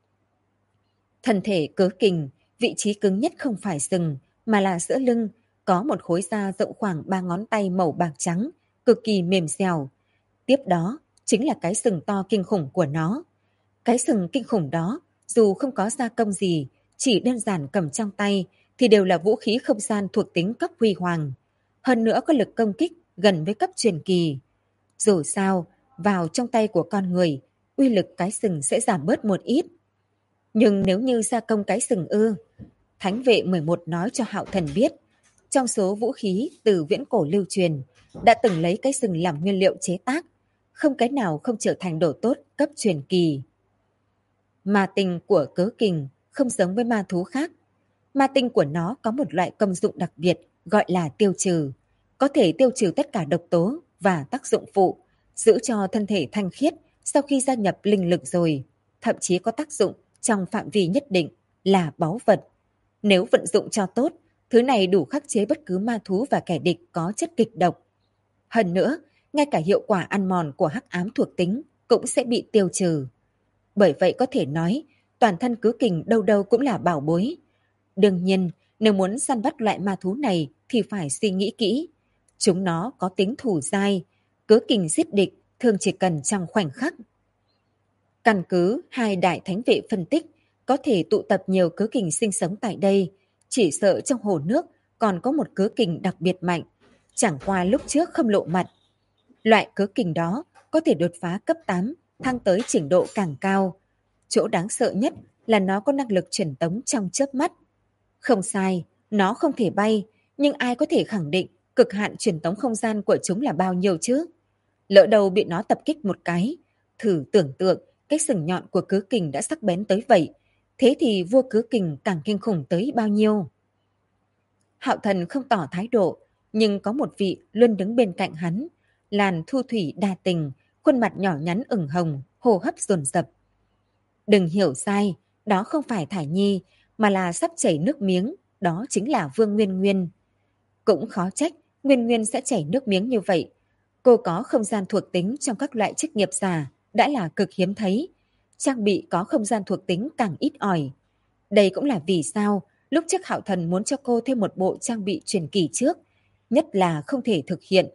Thân thể cớ kình, vị trí cứng nhất không phải sừng, mà là giữa lưng, có một khối da rộng khoảng 3 ngón tay màu bạc trắng, cực kỳ mềm dẻo. Tiếp đó, chính là cái sừng to kinh khủng của nó. Cái sừng kinh khủng đó, dù không có gia công gì, chỉ đơn giản cầm trong tay, thì đều là vũ khí không gian thuộc tính cấp huy hoàng. Hơn nữa có lực công kích gần với cấp truyền kỳ. Dù sao, vào trong tay của con người, uy lực cái sừng sẽ giảm bớt một ít. Nhưng nếu như gia công cái sừng Thánh vệ 11 nói cho Hạo Thần biết, trong số vũ khí từ viễn cổ lưu truyền, đã từng lấy cái sừng làm nguyên liệu chế tác, không cái nào không trở thành đồ tốt cấp truyền kỳ. Ma tinh của cớ kình không giống với ma thú khác. Ma tinh của nó có một loại công dụng đặc biệt gọi là tiêu trừ, có thể tiêu trừ tất cả độc tố và tác dụng phụ, giữ cho thân thể thanh khiết sau khi gia nhập linh lực rồi, thậm chí có tác dụng trong phạm vi nhất định là báu vật. Nếu vận dụng cho tốt, thứ này đủ khắc chế bất cứ ma thú và kẻ địch có chất kịch độc. Hơn nữa, ngay cả hiệu quả ăn mòn của hắc ám thuộc tính cũng sẽ bị tiêu trừ. Bởi vậy có thể nói, toàn thân cứ kình đâu đâu cũng là bảo bối. Đương nhiên, nếu muốn săn bắt loại ma thú này thì phải suy nghĩ kỹ. Chúng nó có tính thủ dai, cớ kình giết địch thường chỉ cần trong khoảnh khắc. Căn cứ hai đại thánh vệ phân tích, có thể tụ tập nhiều cớ kình sinh sống tại đây, chỉ sợ trong hồ nước còn có một cớ kình đặc biệt mạnh, chẳng qua lúc trước không lộ mặt. Loại cớ kình đó có thể đột phá cấp 8, thăng tới trình độ càng cao. Chỗ đáng sợ nhất là nó có năng lực truyền tống trong chớp mắt. Không sai, nó không thể bay, nhưng ai có thể khẳng định cực hạn truyền tống không gian của chúng là bao nhiêu chứ? Lỡ đầu bị nó tập kích một cái, thử tưởng tượng cái sừng nhọn của cớ kình đã sắc bén tới vậy, thế thì vua cớ kình càng kinh khủng tới bao nhiêu? Hạo Thần không tỏ thái độ, nhưng có một vị luôn đứng bên cạnh hắn, làn thu thủy đa tình, khuôn mặt nhỏ nhắn ửng hồng, hô hấp dồn dập. Đừng hiểu sai, đó không phải Thải Nhi, mà là sắp chảy nước miếng, đó chính là Vương Nguyên Nguyên. Cũng khó trách Nguyên Nguyên sẽ chảy nước miếng như vậy. Cô có không gian thuộc tính trong các loại chức nghiệp giả đã là cực hiếm thấy. Trang bị có không gian thuộc tính càng ít ỏi. Đây cũng là vì sao lúc trước Hạo Thần muốn cho cô thêm một bộ trang bị truyền kỳ trước, nhất là không thể thực hiện.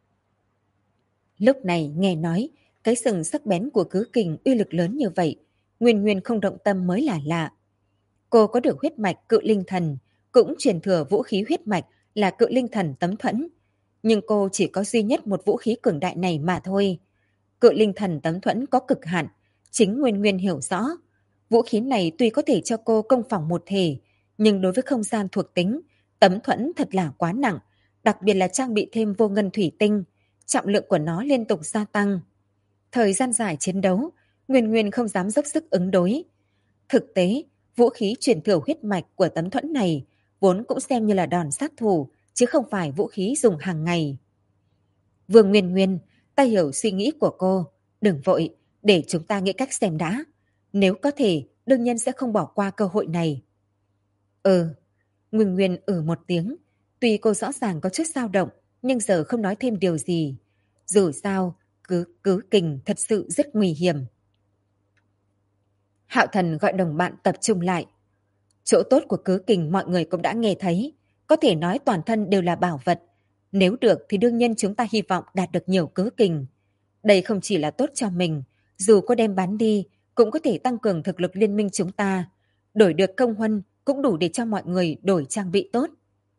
Lúc này nghe nói cái sừng sắc bén của cứ kình uy lực lớn như vậy, Nguyên Nguyên không động tâm mới là lạ. Cô có được huyết mạch cự linh thần, cũng truyền thừa vũ khí huyết mạch là cự linh thần tấm thuẫn. Nhưng cô chỉ có duy nhất một vũ khí cường đại này mà thôi. Cự linh thần tấm thuẫn có cực hạn, chính Nguyên Nguyên hiểu rõ. Vũ khí này tuy có thể cho cô công phỏng một thể, nhưng đối với không gian thuộc tính, tấm thuẫn thật là quá nặng, đặc biệt là trang bị thêm vô ngân thủy tinh, trọng lượng của nó liên tục gia tăng. Thời gian dài chiến đấu, Nguyên Nguyên không dám dốc sức ứng đối. Thực tế, vũ khí truyền thừa huyết mạch của tấm thuẫn này vốn cũng xem như là đòn sát thủ, chứ không phải vũ khí dùng hàng ngày. Vương Nguyên Nguyên, ta hiểu suy nghĩ của cô. Đừng vội, để chúng ta nghĩ cách xem đã. Nếu có thể, đương nhiên sẽ không bỏ qua cơ hội này. Nguyên Nguyên một tiếng. Tuy cô rõ ràng có chút dao động, nhưng giờ không nói thêm điều gì. Dù sao, cứ kình thật sự rất nguy hiểm. Hạo Thần gọi đồng bạn tập trung lại. Chỗ tốt của cứ kình mọi người cũng đã nghe thấy, có thể nói toàn thân đều là bảo vật. Nếu được thì đương nhiên chúng ta hy vọng đạt được nhiều cứ kình. Đây không chỉ là tốt cho mình, dù có đem bán đi, cũng có thể tăng cường thực lực liên minh chúng ta. Đổi được công huân cũng đủ để cho mọi người đổi trang bị tốt.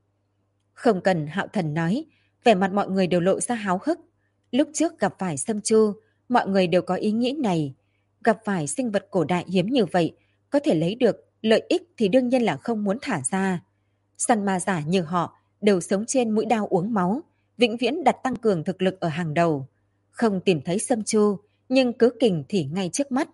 Không cần Hạo Thần nói, vẻ mặt mọi người đều lộ ra háo hức. Lúc trước gặp phải Sâm Chu, mọi người đều có ý nghĩ này. Gặp phải sinh vật cổ đại hiếm như vậy, có thể lấy được lợi ích thì đương nhiên là không muốn thả ra. Săn ma giả như họ đều sống trên mũi đao uống máu, vĩnh viễn đặt tăng cường thực lực ở hàng đầu. Không tìm thấy Sâm Chu, nhưng cứ kình thì ngay trước mắt.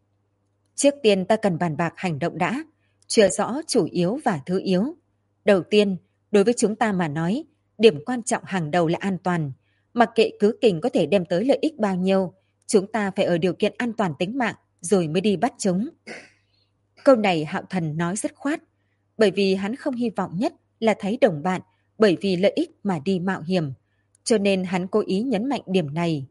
Trước tiên ta cần bàn bạc hành động đã, chưa rõ chủ yếu và thứ yếu. Đầu tiên, đối với chúng ta mà nói, điểm quan trọng hàng đầu là an toàn. Mặc kệ cứ kình có thể đem tới lợi ích bao nhiêu, chúng ta phải ở điều kiện an toàn tính mạng rồi mới đi bắt chúng. Câu này Hạo Thần nói dứt khoát, bởi vì hắn không hy vọng nhất là thấy đồng bạn bởi vì lợi ích mà đi mạo hiểm, cho nên hắn cố ý nhấn mạnh điểm này.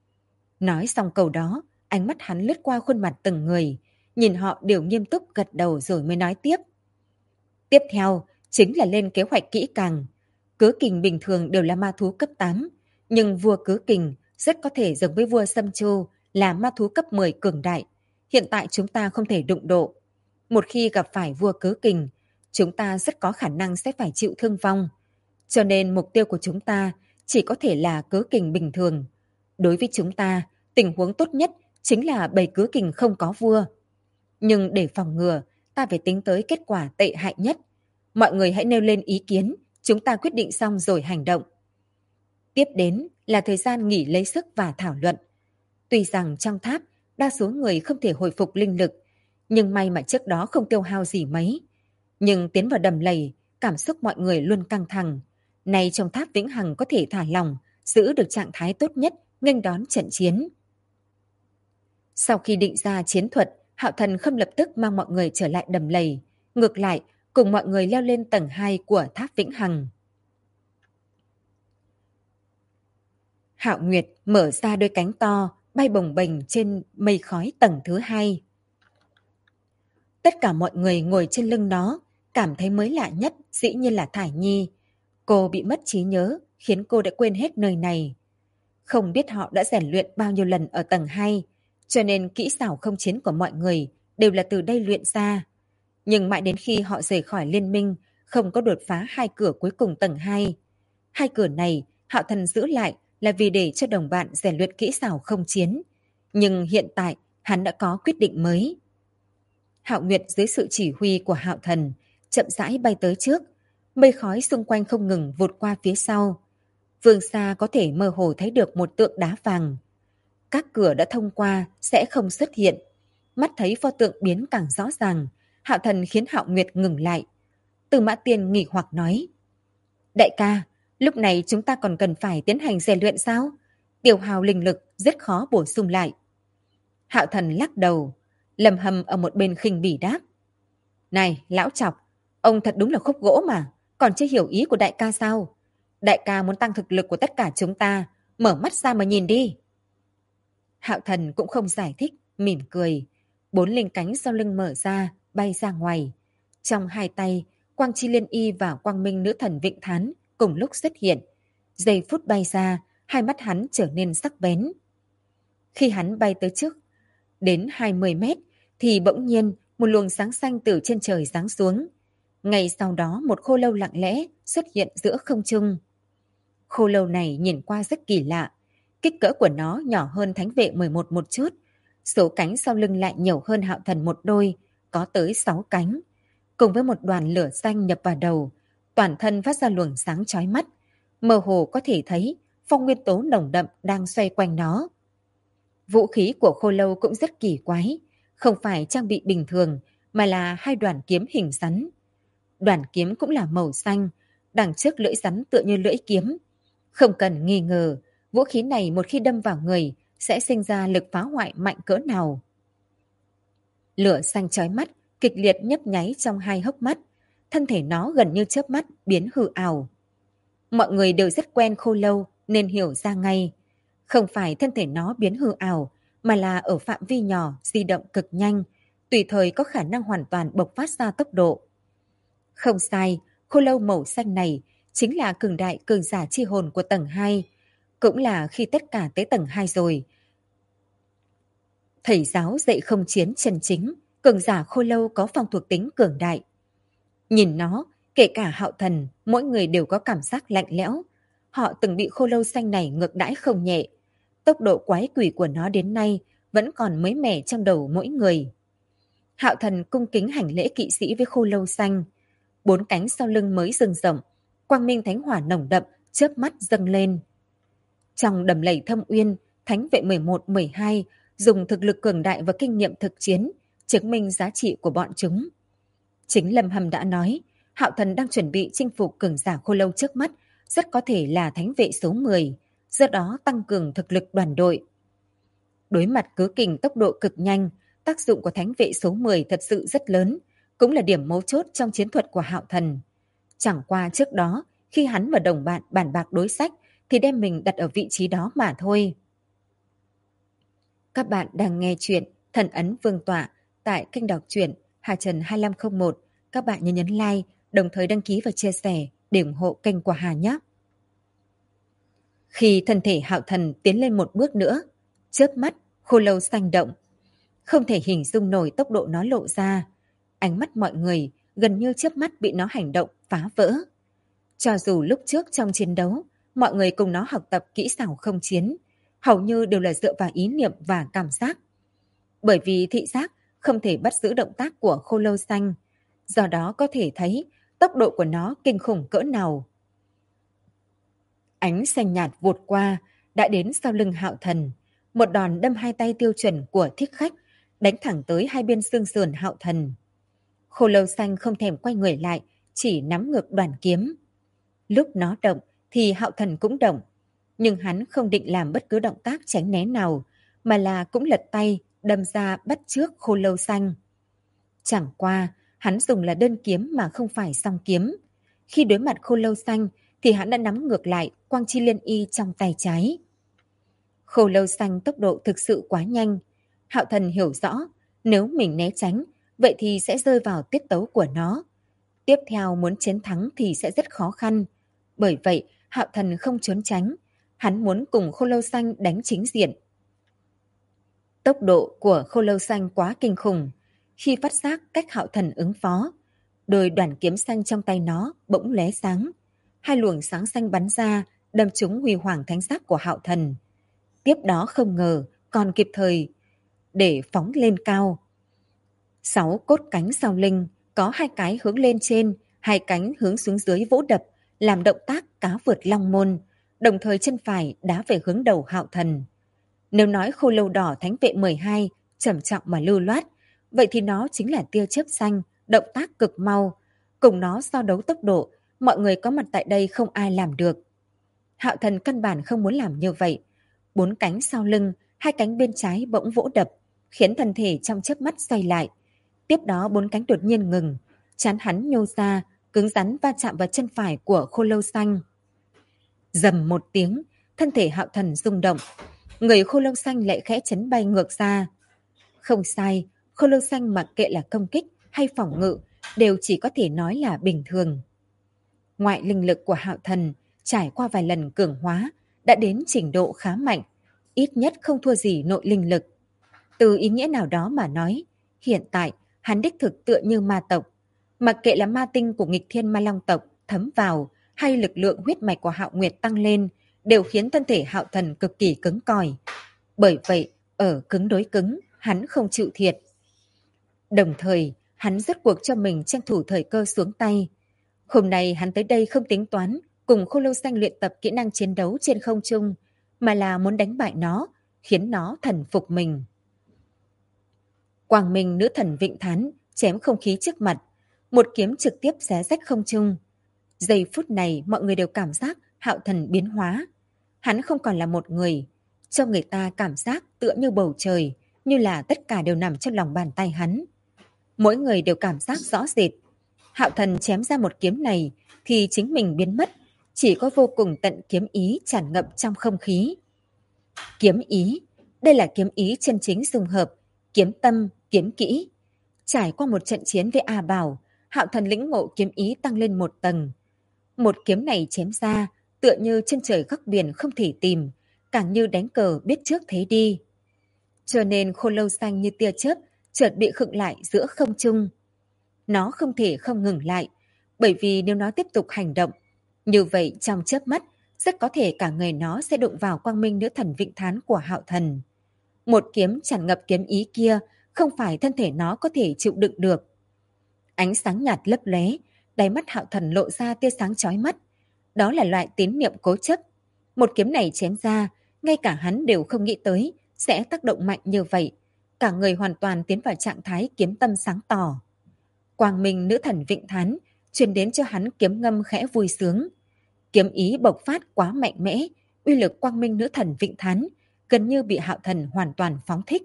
Nói xong câu đó, ánh mắt hắn lướt qua khuôn mặt từng người, nhìn họ đều nghiêm túc gật đầu rồi mới nói tiếp. Tiếp theo, chính là lên kế hoạch kỹ càng. Cớ kình bình thường đều là ma thú cấp 8, nhưng vua cớ kình rất có thể giống với vua Sâm Chu là ma thú cấp 10 cường đại. Hiện tại chúng ta không thể đụng độ. Một khi gặp phải vua cớ kình, chúng ta rất có khả năng sẽ phải chịu thương vong. Cho nên mục tiêu của chúng ta chỉ có thể là cớ kình bình thường. Đối với chúng ta, tình huống tốt nhất chính là bầy cớ kình không có vua. Nhưng để phòng ngừa, ta phải tính tới kết quả tệ hại nhất. Mọi người hãy nêu lên ý kiến, chúng ta quyết định xong rồi hành động. Tiếp đến là thời gian nghỉ lấy sức và thảo luận. Tuy rằng trong tháp, đa số người không thể hồi phục linh lực, nhưng may mà trước đó không tiêu hao gì mấy. Nhưng tiến vào đầm lầy, cảm xúc mọi người luôn căng thẳng. Nay trong tháp vĩnh hằng có thể thả lỏng, giữ được trạng thái tốt nhất, nghênh đón trận chiến. Sau khi định ra chiến thuật, Hạo Thần không lập tức mang mọi người trở lại đầm lầy. Ngược lại, cùng mọi người leo lên tầng 2 của tháp vĩnh hằng. Hạo Nguyệt mở ra đôi cánh to, bay bồng bềnh trên mây khói tầng thứ 2. Tất cả mọi người ngồi trên lưng nó, cảm thấy mới lạ nhất dĩ nhiên là Thải Nhi. Cô bị mất trí nhớ, khiến cô đã quên hết nơi này. Không biết họ đã rèn luyện bao nhiêu lần ở tầng 2, cho nên kỹ xảo không chiến của mọi người đều là từ đây luyện ra. Nhưng mãi đến khi họ rời khỏi liên minh, không có đột phá 2 cửa cuối cùng tầng 2. 2 cửa này, Hạo Thần giữ lại là vì để cho đồng bạn rèn luyện kỹ xảo không chiến. Nhưng hiện tại, hắn đã có quyết định mới. Hạo Nguyệt dưới sự chỉ huy của Hạo Thần, chậm rãi bay tới trước. Mây khói xung quanh không ngừng vụt qua phía sau. Phương xa có thể mơ hồ thấy được một tượng đá vàng. Các cửa đã thông qua sẽ không xuất hiện. Mắt thấy pho tượng biến càng rõ ràng, Hạo Thần khiến Hạo Nguyệt ngừng lại. Từ Mã Tiên nghỉ hoặc nói: Đại ca, lúc này chúng ta còn cần phải tiến hành rèn luyện sao? Tiêu hao linh lực rất khó bổ sung lại. Hạo Thần lắc đầu. Lâm Hâm ở một bên khinh bỉ đáp: Này, lão chọc, ông thật đúng là khúc gỗ mà, còn chưa hiểu ý của đại ca sao? Đại ca muốn tăng thực lực của tất cả chúng ta, mở mắt ra mà nhìn đi. Hạo Thần cũng không giải thích, mỉm cười. 4 linh cánh sau lưng mở ra, bay ra ngoài. Trong 2 tay, Quang Chi Liên Y và Quang Minh Nữ Thần Vịnh Thán cùng lúc xuất hiện. Giây phút bay ra, hai mắt hắn trở nên sắc bén. Khi hắn bay tới trước, đến 20 mét, thì bỗng nhiên một luồng sáng xanh từ trên trời giáng xuống. Ngay sau đó một khô lâu lặng lẽ xuất hiện giữa không trung. Khô lâu này nhìn qua rất kỳ lạ. Kích cỡ của nó nhỏ hơn Thánh Vệ 11 một chút. Số cánh sau lưng lại nhiều hơn Hạo Thần một đôi, có tới 6 cánh. Cùng với một đoàn lửa xanh nhập vào đầu, toàn thân phát ra luồng sáng chói mắt. Mơ hồ có thể thấy phong nguyên tố nồng đậm đang xoay quanh nó. Vũ khí của khô lâu cũng rất kỳ quái, không phải trang bị bình thường mà là 2 đoàn kiếm hình rắn. Đoàn kiếm cũng là màu xanh, đằng trước lưỡi rắn tựa như lưỡi kiếm. Không cần nghi ngờ, vũ khí này một khi đâm vào người sẽ sinh ra lực phá hoại mạnh cỡ nào. Lửa xanh chói mắt, kịch liệt nhấp nháy trong 2 hốc mắt, thân thể nó gần như chớp mắt biến hư ảo. Mọi người đều rất quen khô lâu nên hiểu ra ngay. Không phải thân thể nó biến hư ảo, mà là ở phạm vi nhỏ di động cực nhanh, tùy thời có khả năng hoàn toàn bộc phát ra tốc độ. Không sai, khô lâu màu xanh này chính là cường đại cường giả chi hồn của tầng 2, cũng là khi tất cả tới tầng 2 rồi. Thầy giáo dạy không chiến chân chính, cường giả khô lâu có phong thuộc tính cường đại. Nhìn nó, kể cả Hạo Thần, mỗi người đều có cảm giác lạnh lẽo. Họ từng bị khô lâu xanh này ngược đãi không nhẹ. Tốc độ quái quỷ của nó đến nay vẫn còn mới mẻ trong đầu mỗi người. Hạo Thần cung kính hành lễ kỵ sĩ với khô lâu xanh. 4 cánh sau lưng mới dâng rộng, quang minh thánh hỏa nồng đậm, chớp mắt dâng lên. Trong đầm lầy thâm uyên, Thánh Vệ 11, 12 dùng thực lực cường đại và kinh nghiệm thực chiến, chứng minh giá trị của bọn chúng. Chính Lâm Hâm đã nói, Hạo Thần đang chuẩn bị chinh phục cường giả khô lâu trước mắt, rất có thể là Thánh Vệ số 10, do đó tăng cường thực lực đoàn đội. Đối mặt cứ kình tốc độ cực nhanh, tác dụng của Thánh Vệ số 10 thật sự rất lớn, cũng là điểm mấu chốt trong chiến thuật của Hạo Thần. Chẳng qua trước đó, khi hắn và đồng bạn bàn bạc đối sách, thì đem mình đặt ở vị trí đó mà thôi. Các bạn đang nghe chuyện Thần Ấn Vương Tọa tại kênh đọc truyện Hà Trần 2501. Các bạn nhớ nhấn like, đồng thời đăng ký và chia sẻ để ủng hộ kênh của Hà nhé. Khi thân thể Hạo Thần tiến lên một bước nữa, chớp mắt, khô lâu xanh động. Không thể hình dung nổi tốc độ nó lộ ra. Ánh mắt mọi người gần như chớp mắt bị nó hành động phá vỡ. Cho dù lúc trước trong chiến đấu, mọi người cùng nó học tập kỹ xảo không chiến, hầu như đều là dựa vào ý niệm và cảm giác. Bởi vì thị giác không thể bắt giữ động tác của khô lâu xanh, do đó có thể thấy tốc độ của nó kinh khủng cỡ nào. Ánh xanh nhạt vụt qua, đã đến sau lưng Hạo Thần. Một đòn đâm 2 tay tiêu chuẩn của thích khách, đánh thẳng tới 2 bên xương sườn Hạo Thần. Khô lâu xanh không thèm quay người lại, chỉ nắm ngược đoàn kiếm. Lúc nó động thì Hạo Thần cũng động, nhưng hắn không định làm bất cứ động tác tránh né nào, mà là cũng lật tay đâm ra bắt trước khô lâu xanh. Chẳng qua, hắn dùng là đơn kiếm mà không phải song kiếm. Khi đối mặt khô lâu xanh thì hắn đã nắm ngược lại Quang Chi Liên Y trong tay trái. Khô lâu xanh tốc độ thực sự quá nhanh. Hạo Thần hiểu rõ, nếu mình né tránh, vậy thì sẽ rơi vào tiết tấu của nó. Tiếp theo muốn chiến thắng thì sẽ rất khó khăn. Bởi vậy, Hạo Thần không trốn tránh, hắn muốn cùng Khô Lâu Xanh đánh chính diện. Tốc độ của Khô Lâu Xanh quá kinh khủng, khi phát giác cách Hạo Thần ứng phó, đôi đoàn kiếm xanh trong tay nó bỗng lóe sáng, hai luồng sáng xanh bắn ra, đâm trúng huy hoàng thánh giáp của Hạo Thần. Tiếp đó không ngờ còn kịp thời để phóng lên cao. 6 cốt cánh sau lưng, có 2 cái hướng lên trên, 2 cánh hướng xuống dưới vỗ đập, làm động tác cá vượt long môn, đồng thời chân phải đá về hướng đầu Hạo Thần. Nếu nói Khô Lâu Đỏ Thánh Vệ 12 trầm trọng mà lưu loát, vậy thì nó chính là tia chớp xanh, động tác cực mau. Cùng nó so đấu tốc độ, mọi người có mặt tại đây không ai làm được. Hạo Thần căn bản không muốn làm như vậy. 4 cánh sau lưng, 2 cánh bên trái bỗng vỗ đập, khiến thân thể trong chớp mắt xoay lại. Tiếp đó 4 cánh đột nhiên ngừng, trán hắn nhô ra, cứng rắn va chạm vào chân phải của Khô Lâu Xanh. Rầm một tiếng, thân thể Hạo Thần rung động, người Khô Lâu Xanh lại khẽ chấn bay ngược ra. Không sai, Khô Lâu Xanh mặc kệ là công kích hay phòng ngự đều chỉ có thể nói là bình thường. Ngoại linh lực của Hạo Thần trải qua vài lần cường hóa đã đến trình độ khá mạnh, ít nhất không thua gì nội linh lực. Từ ý nghĩa nào đó mà nói, hiện tại hắn đích thực tựa như ma tộc. Mặc kệ là ma tinh của nghịch thiên ma long tộc thấm vào hay lực lượng huyết mạch của Hạo Nguyệt tăng lên, đều khiến thân thể Hạo Thần cực kỳ cứng cỏi. Bởi vậy, ở cứng đối cứng, hắn không chịu thiệt. Đồng thời, hắn rốt cuộc cho mình tranh thủ thời cơ xuống tay. Hôm nay hắn tới đây không tính toán cùng Khô Lâu Xanh luyện tập kỹ năng chiến đấu trên không trung, mà là muốn đánh bại nó, khiến nó thần phục mình. Quang Minh nữ thần Vịnh Thán chém không khí trước mặt, một kiếm trực tiếp xé rách không trung. Giây phút này mọi người đều cảm giác Hạo Thần biến hóa. Hắn không còn là một người, cho người ta cảm giác tựa như bầu trời, như là tất cả đều nằm trong lòng bàn tay hắn. Mỗi người đều cảm giác rõ rệt. Hạo Thần chém ra một kiếm này thì chính mình biến mất, chỉ có vô cùng tận kiếm ý tràn ngập trong không khí. Kiếm ý, đây là kiếm ý chân chính dung hợp, kiếm tâm, kiếm kỹ. Trải qua một trận chiến với A Bảo, Hạo Thần lĩnh ngộ kiếm ý tăng lên một tầng. Một kiếm này chém ra, tựa như chân trời góc biển không thể tìm, càng như đánh cờ biết trước thế đi. Cho nên Khô Lâu Xanh như tia chớp, chợt bị khựng lại giữa không trung. Nó không thể không ngừng lại, bởi vì nếu nó tiếp tục hành động, như vậy trong chớp mắt, rất có thể cả người nó sẽ đụng vào Quang Minh nữ thần Vịnh Thán của Hạo Thần. Một kiếm tràn ngập kiếm ý kia, không phải thân thể nó có thể chịu đựng được. Ánh sáng nhạt lấp lóe, đáy mắt Hạo Thần lộ ra tia sáng chói mắt. Đó là loại tín niệm cố chấp. Một kiếm này chém ra, ngay cả hắn đều không nghĩ tới sẽ tác động mạnh như vậy. Cả người hoàn toàn tiến vào trạng thái kiếm tâm sáng tỏ. Quang Minh nữ thần Vịnh Thán truyền đến cho hắn kiếm ngâm khẽ vui sướng. Kiếm ý bộc phát quá mạnh mẽ, uy lực Quang Minh nữ thần Vịnh Thán gần như bị Hạo Thần hoàn toàn phóng thích.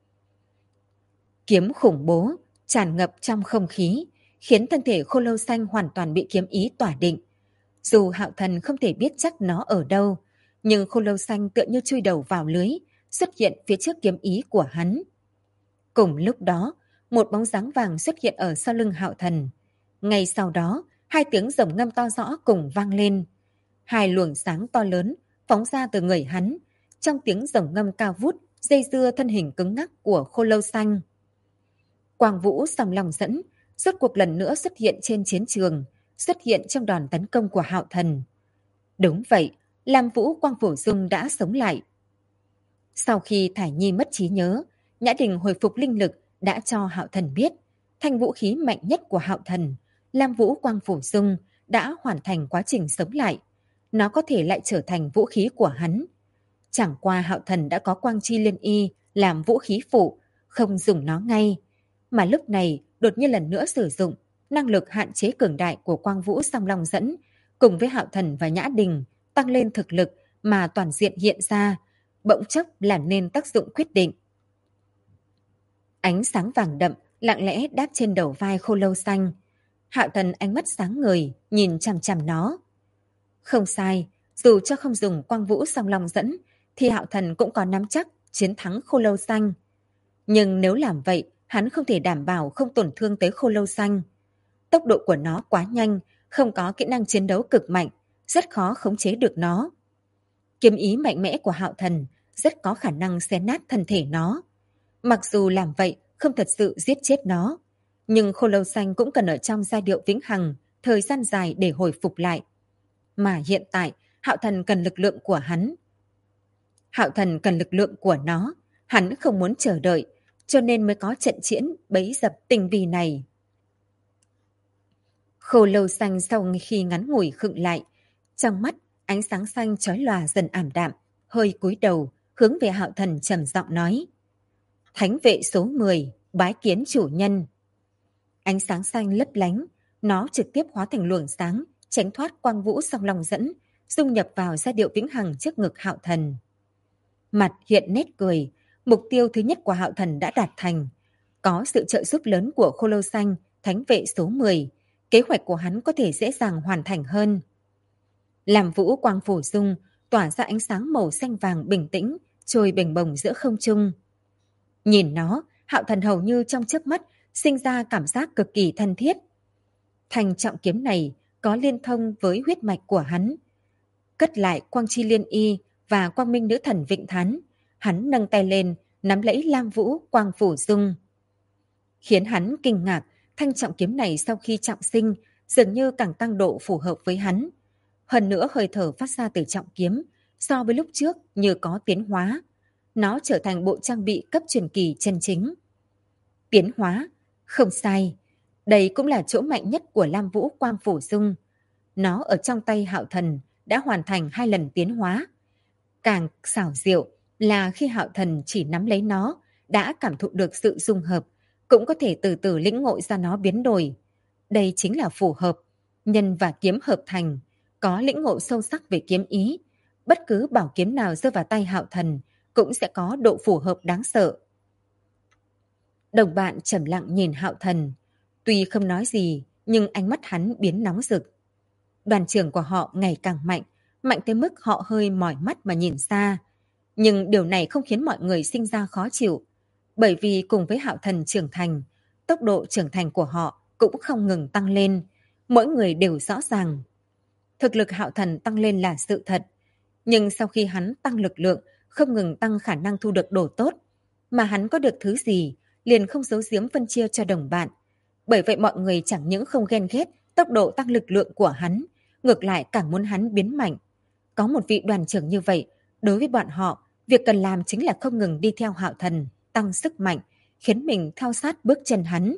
Kiếm khủng bố tràn ngập trong không khí, khiến thân thể Khô Lâu Xanh hoàn toàn bị kiếm ý tỏa định. Dù Hạo Thần không thể biết chắc nó ở đâu, nhưng Khô Lâu Xanh tựa như chui đầu vào lưới, xuất hiện phía trước kiếm ý của hắn. Cùng lúc đó, một bóng dáng vàng xuất hiện ở sau lưng Hạo Thần. Ngay sau đó, 2 tiếng rồng ngâm to rõ cùng vang lên. 2 luồng sáng to lớn phóng ra từ người hắn, trong tiếng rồng ngâm cao vút, dây dưa thân hình cứng ngắc của Khô Lâu Xanh. Quang Vũ song lòng dẫn, rốt cuộc lần nữa xuất hiện trên chiến trường, xuất hiện trong đòn tấn công của Hạo Thần. Đúng vậy, Lam Vũ Quang Phổ Dung đã sống lại. Sau khi Thải Nhi mất trí nhớ, Nhã Đình hồi phục linh lực đã cho Hạo Thần biết, thanh vũ khí mạnh nhất của Hạo Thần, Lam Vũ Quang Phổ Dung, đã hoàn thành quá trình sống lại. Nó có thể lại trở thành vũ khí của hắn. Chẳng qua Hạo Thần đã có Quang Chi Liên Y làm vũ khí phụ, không dùng nó ngay. Mà lúc này đột nhiên lần nữa sử dụng năng lực hạn chế cường đại của Quang Vũ song long dẫn, cùng với Hạo Thần và Nhã Đình tăng lên thực lực mà toàn diện hiện ra, bỗng chốc làm nên tác dụng quyết định. Ánh sáng vàng đậm lặng lẽ đáp trên đầu vai Khô Lâu Xanh. Hạo Thần ánh mắt sáng ngời nhìn chằm chằm nó. Không sai, dù cho không dùng Quang Vũ song long dẫn thì Hạo Thần cũng có nắm chắc chiến thắng Khô Lâu Xanh. Nhưng nếu làm vậy, hắn không thể đảm bảo không tổn thương tới Khô Lâu Xanh. Tốc độ của nó quá nhanh, không có kỹ năng chiến đấu cực mạnh, rất khó khống chế được nó. Kiếm ý mạnh mẽ của Hạo Thần rất có khả năng xé nát thân thể nó. Mặc dù làm vậy không thật sự giết chết nó, nhưng Khô Lâu Xanh cũng cần ở trong giai điệu vĩnh hằng thời gian dài để hồi phục lại. Mà hiện tại, Hạo Thần cần lực lượng của hắn. Hạo Thần cần lực lượng của nó, hắn không muốn chờ đợi, cho nên mới có trận chiến bấy dập tinh vi này. Khô Lâu Xanh sau khi ngắn ngủi khựng lại, trong mắt ánh sáng xanh chói lòa dần ảm đạm, hơi cúi đầu hướng về Hạo Thần trầm giọng nói: Thánh vệ số 10, bái kiến chủ nhân. Ánh sáng xanh lấp lánh, nó trực tiếp hóa thành luồng sáng, tránh thoát quang vũ song long dẫn, dung nhập vào giai điệu vĩnh hằng trước ngực Hạo Thần. Mặt hiện nét cười, mục tiêu thứ nhất của Hạo Thần đã đạt thành. Có sự trợ giúp lớn của Khô Lâu Xanh, thánh vệ số 10, kế hoạch của hắn có thể dễ dàng hoàn thành hơn. Làm vũ quang phổ dung, tỏa ra ánh sáng màu xanh vàng bình tĩnh, trôi bềnh bồng giữa không trung. Nhìn nó, Hạo Thần hầu như trong chớp mắt sinh ra cảm giác cực kỳ thân thiết. Thanh trọng kiếm này có liên thông với huyết mạch của hắn. Cất lại quang chi liên y và quang minh nữ thần Vịnh Thán, hắn nâng tay lên, nắm lấy lam vũ quang phủ dung. Khiến hắn kinh ngạc, thanh trọng kiếm này sau khi trọng sinh, dường như càng tăng độ phù hợp với hắn. Hơn nữa hơi thở phát ra từ trọng kiếm, so với lúc trước như có tiến hóa. Nó trở thành bộ trang bị cấp truyền kỳ chân chính. Tiến hóa, không sai. Đây cũng là chỗ mạnh nhất của Lam Vũ Quang Phổ Dung. Nó ở trong tay Hạo Thần đã hoàn thành 2 lần tiến hóa. Càng xảo diệu là khi Hạo Thần chỉ nắm lấy nó, đã cảm thụ được sự dung hợp, cũng có thể từ từ lĩnh ngộ ra nó biến đổi. Đây chính là phù hợp, nhân và kiếm hợp thành, có lĩnh ngộ sâu sắc về kiếm ý. Bất cứ bảo kiếm nào rơi vào tay Hạo Thần cũng sẽ có độ phù hợp đáng sợ. Đồng bạn trầm lặng nhìn Hạo Thần, tuy không nói gì, nhưng ánh mắt hắn biến nóng rực. Đoàn trưởng của họ ngày càng mạnh, mạnh tới mức họ hơi mỏi mắt mà nhìn xa. Nhưng điều này không khiến mọi người sinh ra khó chịu, bởi vì cùng với Hạo Thần trưởng thành, tốc độ trưởng thành của họ cũng không ngừng tăng lên. Mỗi người đều rõ ràng. Thực lực Hạo Thần tăng lên là sự thật, nhưng sau khi hắn tăng lực lượng, không ngừng tăng khả năng thu được đồ tốt, mà hắn có được thứ gì, liền không giấu giếm phân chia cho đồng bạn. Bởi vậy mọi người chẳng những không ghen ghét tốc độ tăng lực lượng của hắn, ngược lại càng muốn hắn biến mạnh. Có một vị đoàn trưởng như vậy, đối với bọn họ, việc cần làm chính là không ngừng đi theo Hạo Thần, tăng sức mạnh, khiến mình theo sát bước chân hắn.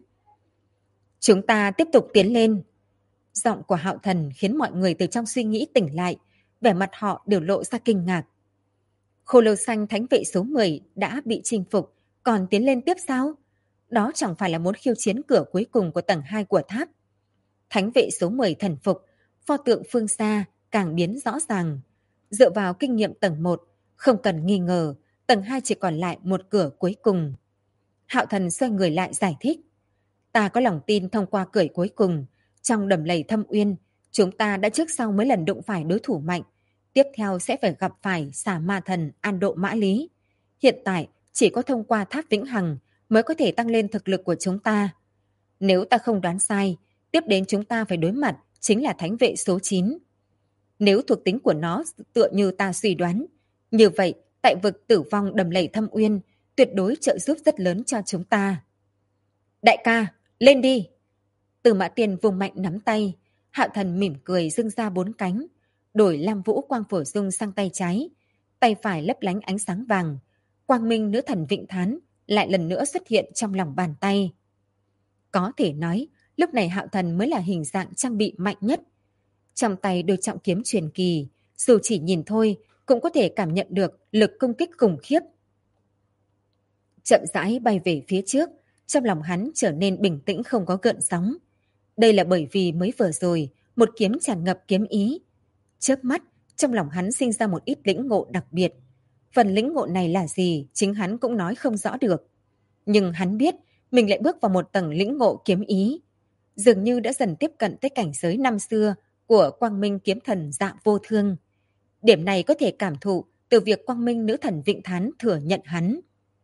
Chúng ta tiếp tục tiến lên. Giọng của Hạo Thần khiến mọi người từ trong suy nghĩ tỉnh lại, vẻ mặt họ đều lộ ra kinh ngạc. Khô Lâu Xanh thánh vệ số 10 đã bị chinh phục, còn tiến lên tiếp sao? Đó chẳng phải là muốn khiêu chiến cửa cuối cùng của tầng 2 của tháp. Thánh vệ số 10 thần phục, pho tượng phương xa càng biến rõ ràng. Dựa vào kinh nghiệm tầng 1, không cần nghi ngờ, tầng 2 chỉ còn lại một cửa cuối cùng. Hạo Thần xoay người lại giải thích. Ta có lòng tin thông qua cửa cuối cùng, trong đầm lầy thâm uyên, chúng ta đã trước sau mấy lần đụng phải đối thủ mạnh. Tiếp theo sẽ phải gặp phải xà ma thần An Độ Mã Lý. Hiện tại, chỉ có thông qua tháp vĩnh hằng mới có thể tăng lên thực lực của chúng ta. Nếu ta không đoán sai, tiếp đến chúng ta phải đối mặt chính là thánh vệ số 9. Nếu thuộc tính của nó tựa như ta suy đoán, như vậy tại vực tử vong đầm lầy thâm uyên tuyệt đối trợ giúp rất lớn cho chúng ta. Đại ca, lên đi! Từ Mã Tiên vùng mạnh nắm tay, Hạo Thần mỉm cười dưng ra 4 cánh, đổi Lam Vũ Quang Phổ Dung sang tay trái, tay phải lấp lánh ánh sáng vàng. Quang Minh nữ thần Vịnh Thán lại lần nữa xuất hiện trong lòng bàn tay. Có thể nói, lúc này Hạo Thần mới là hình dạng trang bị mạnh nhất. Trong tay đôi trọng kiếm truyền kỳ, dù chỉ nhìn thôi cũng có thể cảm nhận được lực công kích khủng khiếp. Chậm rãi bay về phía trước, trong lòng hắn trở nên bình tĩnh không có gợn sóng. Đây là bởi vì mới vừa rồi, một kiếm tràn ngập kiếm ý. Chớp mắt, trong lòng hắn sinh ra một ít lĩnh ngộ đặc biệt. Phần lĩnh ngộ này là gì, chính hắn cũng nói không rõ được. Nhưng hắn biết, mình lại bước vào một tầng lĩnh ngộ kiếm ý. Dường như đã dần tiếp cận tới cảnh giới năm xưa của Quang Minh kiếm thần Dạ Vô Thương. Điểm này có thể cảm thụ từ việc Quang Minh nữ thần Vịnh Thán thừa nhận hắn.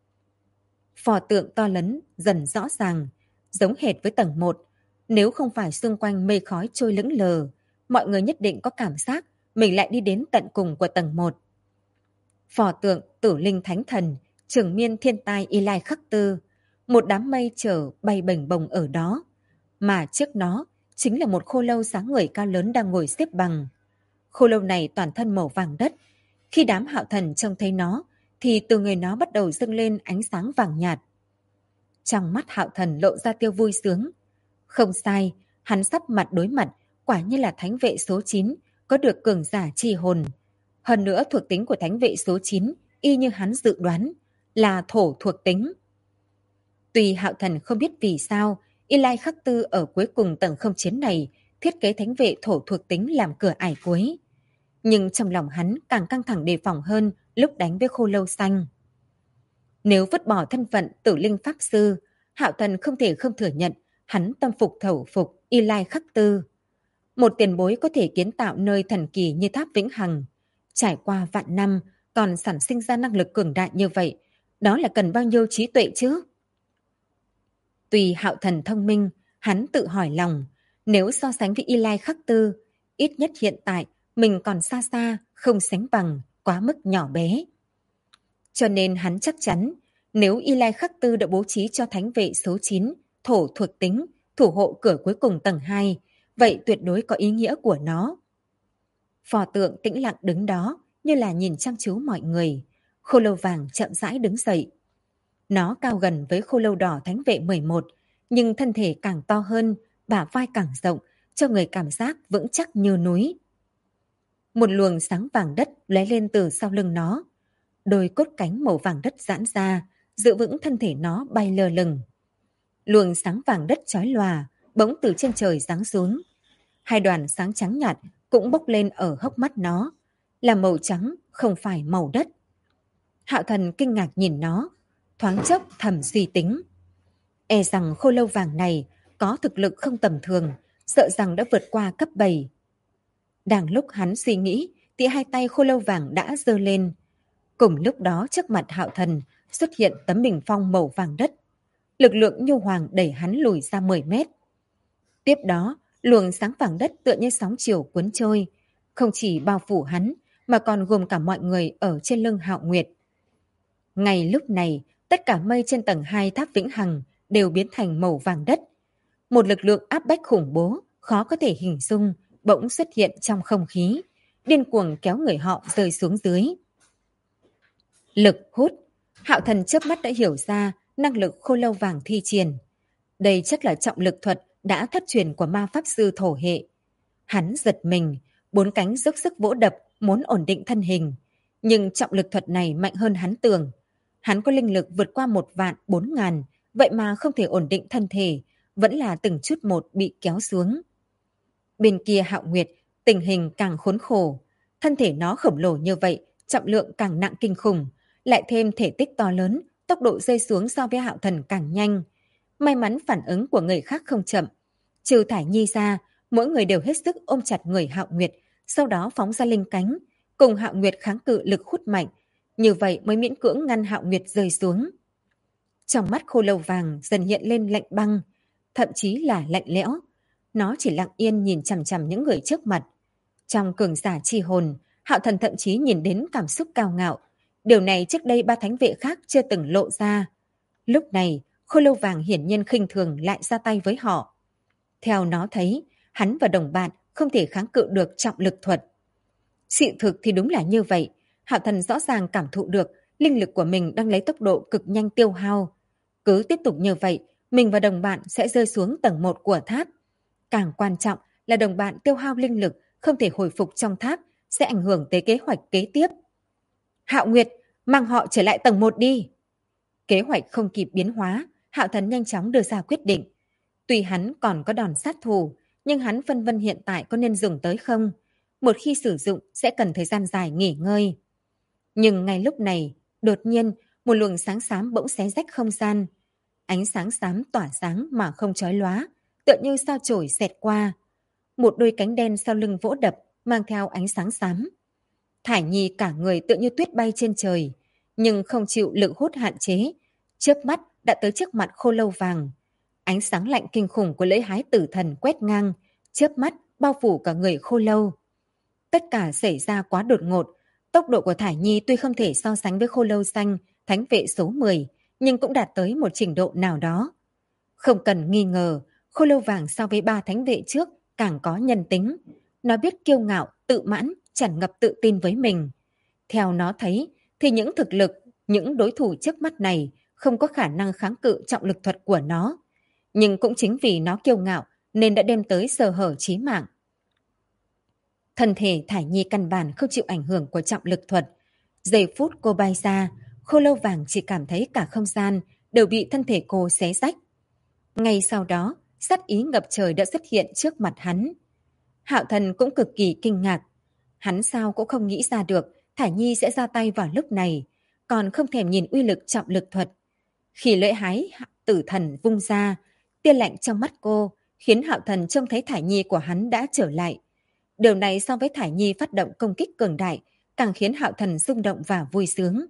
Phò tượng to lớn dần rõ ràng, giống hệt với tầng 1. Nếu không phải xung quanh mây khói trôi lững lờ, mọi người nhất định có cảm giác mình lại đi đến tận cùng của tầng 1. Pho tượng Tử Linh Thánh Thần, Trường Miên Thiên Tai Y Lai Khắc Tư, một đám mây chở bay bềnh bồng ở đó, mà trước nó chính là một khô lâu sáng người cao lớn đang ngồi xếp bằng. Khô lâu này toàn thân màu vàng đất. Khi đám Hạo Thần trông thấy nó, thì từ người nó bắt đầu dâng lên ánh sáng vàng nhạt. Trong mắt Hạo Thần lộ ra tia vui sướng. Không sai, hắn sắp mặt đối mặt, quả như là thánh vệ số 9, có được cường giả chi hồn. Hơn nữa thuộc tính của thánh vệ số 9, y như hắn dự đoán, là thổ thuộc tính. Tuy Hạo Thần không biết vì sao, Y Lai Khắc Tư ở cuối cùng tầng không chiến này thiết kế thánh vệ thổ thuộc tính làm cửa ải cuối. Nhưng trong lòng hắn càng căng thẳng đề phòng hơn lúc đánh với khô lâu xanh. Nếu vứt bỏ thân phận Tử Linh Pháp Sư, Hạo Thần không thể không thừa nhận hắn tâm phục thẩu phục Y Lai Khắc Tư. Một tiền bối có thể kiến tạo nơi thần kỳ như tháp Vĩnh Hằng, trải qua vạn năm còn sản sinh ra năng lực cường đại như vậy, đó là cần bao nhiêu trí tuệ chứ? Tuy Hạo Thần thông minh, hắn tự hỏi lòng, nếu so sánh với Y Lai Khắc Tư, ít nhất hiện tại mình còn xa xa, không sánh bằng, quá mức nhỏ bé. Cho nên hắn chắc chắn, nếu Y Lai Khắc Tư đã bố trí cho thánh vệ số 9, thổ thuộc tính, thủ hộ cửa cuối cùng tầng 2, vậy tuyệt đối có ý nghĩa của nó. Pho tượng tĩnh lặng đứng đó, như là nhìn chăm chú mọi người. Khô lâu vàng chậm rãi đứng dậy. Nó cao gần với khô lâu đỏ thánh vệ 11, nhưng thân thể càng to hơn, bả vai càng rộng, cho người cảm giác vững chắc như núi. Một luồng sáng vàng đất lóe lên từ sau lưng nó. Đôi cốt cánh màu vàng đất giãn ra, giữ vững thân thể nó bay lơ lửng. Luồng sáng vàng đất chói lòa, bỗng từ trên trời giáng xuống. Hai đoàn sáng trắng nhạt cũng bốc lên ở hốc mắt nó, là màu trắng, không phải màu đất. Hạo Thần kinh ngạc nhìn nó, thoáng chốc thầm suy tính. E rằng khô lâu vàng này có thực lực không tầm thường, sợ rằng đã vượt qua cấp 7. Đang lúc hắn suy nghĩ, thì hai tay khô lâu vàng đã giơ lên. Cùng lúc đó trước mặt Hạo Thần xuất hiện tấm bình phong màu vàng đất. Lực lượng nhu hoàng đẩy hắn lùi ra 10 mét. Tiếp đó, luồng sáng vàng đất tựa như sóng chiều cuốn trôi, không chỉ bao phủ hắn, mà còn gồm cả mọi người ở trên lưng Hạo Nguyệt. Ngay lúc này, tất cả mây trên tầng 2 tháp Vĩnh Hằng đều biến thành màu vàng đất. Một lực lượng áp bách khủng bố, khó có thể hình dung, bỗng xuất hiện trong không khí, điên cuồng kéo người họ rơi xuống dưới. Lực hút. Hạo Thần chớp mắt đã hiểu ra năng lực khô lâu vàng thi triển. Đây chắc là trọng lực thuật đã thất truyền của ma pháp sư thổ hệ. Hắn giật mình, bốn cánh dốc sức vỗ đập, muốn ổn định thân hình. Nhưng trọng lực thuật này mạnh hơn hắn tưởng. Hắn có linh lực vượt qua 1.400.000, vậy mà không thể ổn định thân thể, vẫn là từng chút một bị kéo xuống. Bên kia Hạo Nguyệt, tình hình càng khốn khổ. Thân thể nó khổng lồ như vậy, trọng lượng càng nặng kinh khủng, lại thêm thể tích to lớn, tốc độ rơi xuống so với Hạo Thần càng nhanh. May mắn phản ứng của người khác không chậm. Trừ Thải Nhi ra, mỗi người đều hết sức ôm chặt người Hạo Nguyệt, sau đó phóng ra linh cánh, cùng Hạo Nguyệt kháng cự lực hút mạnh. Như vậy mới miễn cưỡng ngăn Hạo Nguyệt rơi xuống. Trong mắt khô lâu vàng dần hiện lên lạnh băng, thậm chí là lạnh lẽo. Nó chỉ lặng yên nhìn chằm chằm những người trước mặt. Trong cường giả chi hồn, Hạo Thần thậm chí nhìn đến cảm xúc cao ngạo. Điều này trước đây 3 thánh vệ khác chưa từng lộ ra. Lúc này, khô lâu vàng hiển nhiên khinh thường lại ra tay với họ. Theo nó thấy, hắn và đồng bạn không thể kháng cự được trọng lực thuật. Sự thực thì đúng là như vậy. Hạo Thần rõ ràng cảm thụ được linh lực của mình đang lấy tốc độ cực nhanh tiêu hao. Cứ tiếp tục như vậy, mình và đồng bạn sẽ rơi xuống tầng 1 của tháp. Càng quan trọng là đồng bạn tiêu hao linh lực không thể hồi phục trong tháp, sẽ ảnh hưởng tới kế hoạch kế tiếp. Hạo Nguyệt, mang họ trở lại tầng 1 đi. Kế hoạch không kịp biến hóa, Hạo Thần nhanh chóng đưa ra quyết định. Tuy hắn còn có đòn sát thủ, nhưng hắn phân vân hiện tại có nên dùng tới không. Một khi sử dụng sẽ cần thời gian dài nghỉ ngơi. Nhưng ngay lúc này, đột nhiên, một luồng sáng xám bỗng xé rách không gian. Ánh sáng xám tỏa sáng mà không chói lóa, tựa như sao chổi xẹt qua. Một đôi cánh đen sau lưng vỗ đập, mang theo ánh sáng xám. Thải Nhi cả người tựa như tuyết bay trên trời, nhưng không chịu lực hút hạn chế. Chớp mắt đã tới trước mặt khô lâu vàng. Ánh sáng lạnh kinh khủng của lễ hái tử thần quét ngang, chớp mắt bao phủ cả người khô lâu. Tất cả xảy ra quá đột ngột. Tốc độ của Thải Nhi tuy không thể so sánh với Khô Lâu Xanh, thánh vệ số 10, nhưng cũng đạt tới một trình độ nào đó. Không cần nghi ngờ, Khô Lâu Vàng so với 3 thánh vệ trước càng có nhân tính. Nó biết kiêu ngạo, tự mãn, tràn ngập tự tin với mình. Theo nó thấy, thì những thực lực, những đối thủ trước mắt này không có khả năng kháng cự trọng lực thuật của nó. Nhưng cũng chính vì nó kiêu ngạo nên đã đem tới sơ hở chí mạng. Thân thể Thải Nhi căn bản không chịu ảnh hưởng của trọng lực thuật. Giây phút cô bay ra, Khô Lâu Vàng chỉ cảm thấy cả không gian đều bị thân thể cô xé rách. Ngay sau đó, sát ý ngập trời đã xuất hiện trước mặt hắn. Hạo Thần cũng cực kỳ kinh ngạc. Hắn sao cũng không nghĩ ra được Thải Nhi sẽ ra tay vào lúc này, còn không thèm nhìn uy lực trọng lực thuật. Khi lưỡi hái tử thần vung ra, tia lạnh trong mắt cô khiến Hạo Thần trông thấy Thải Nhi của hắn đã trở lại. Điều này so với Thải Nhi phát động công kích cường đại, càng khiến Hạo Thần rung động và vui sướng.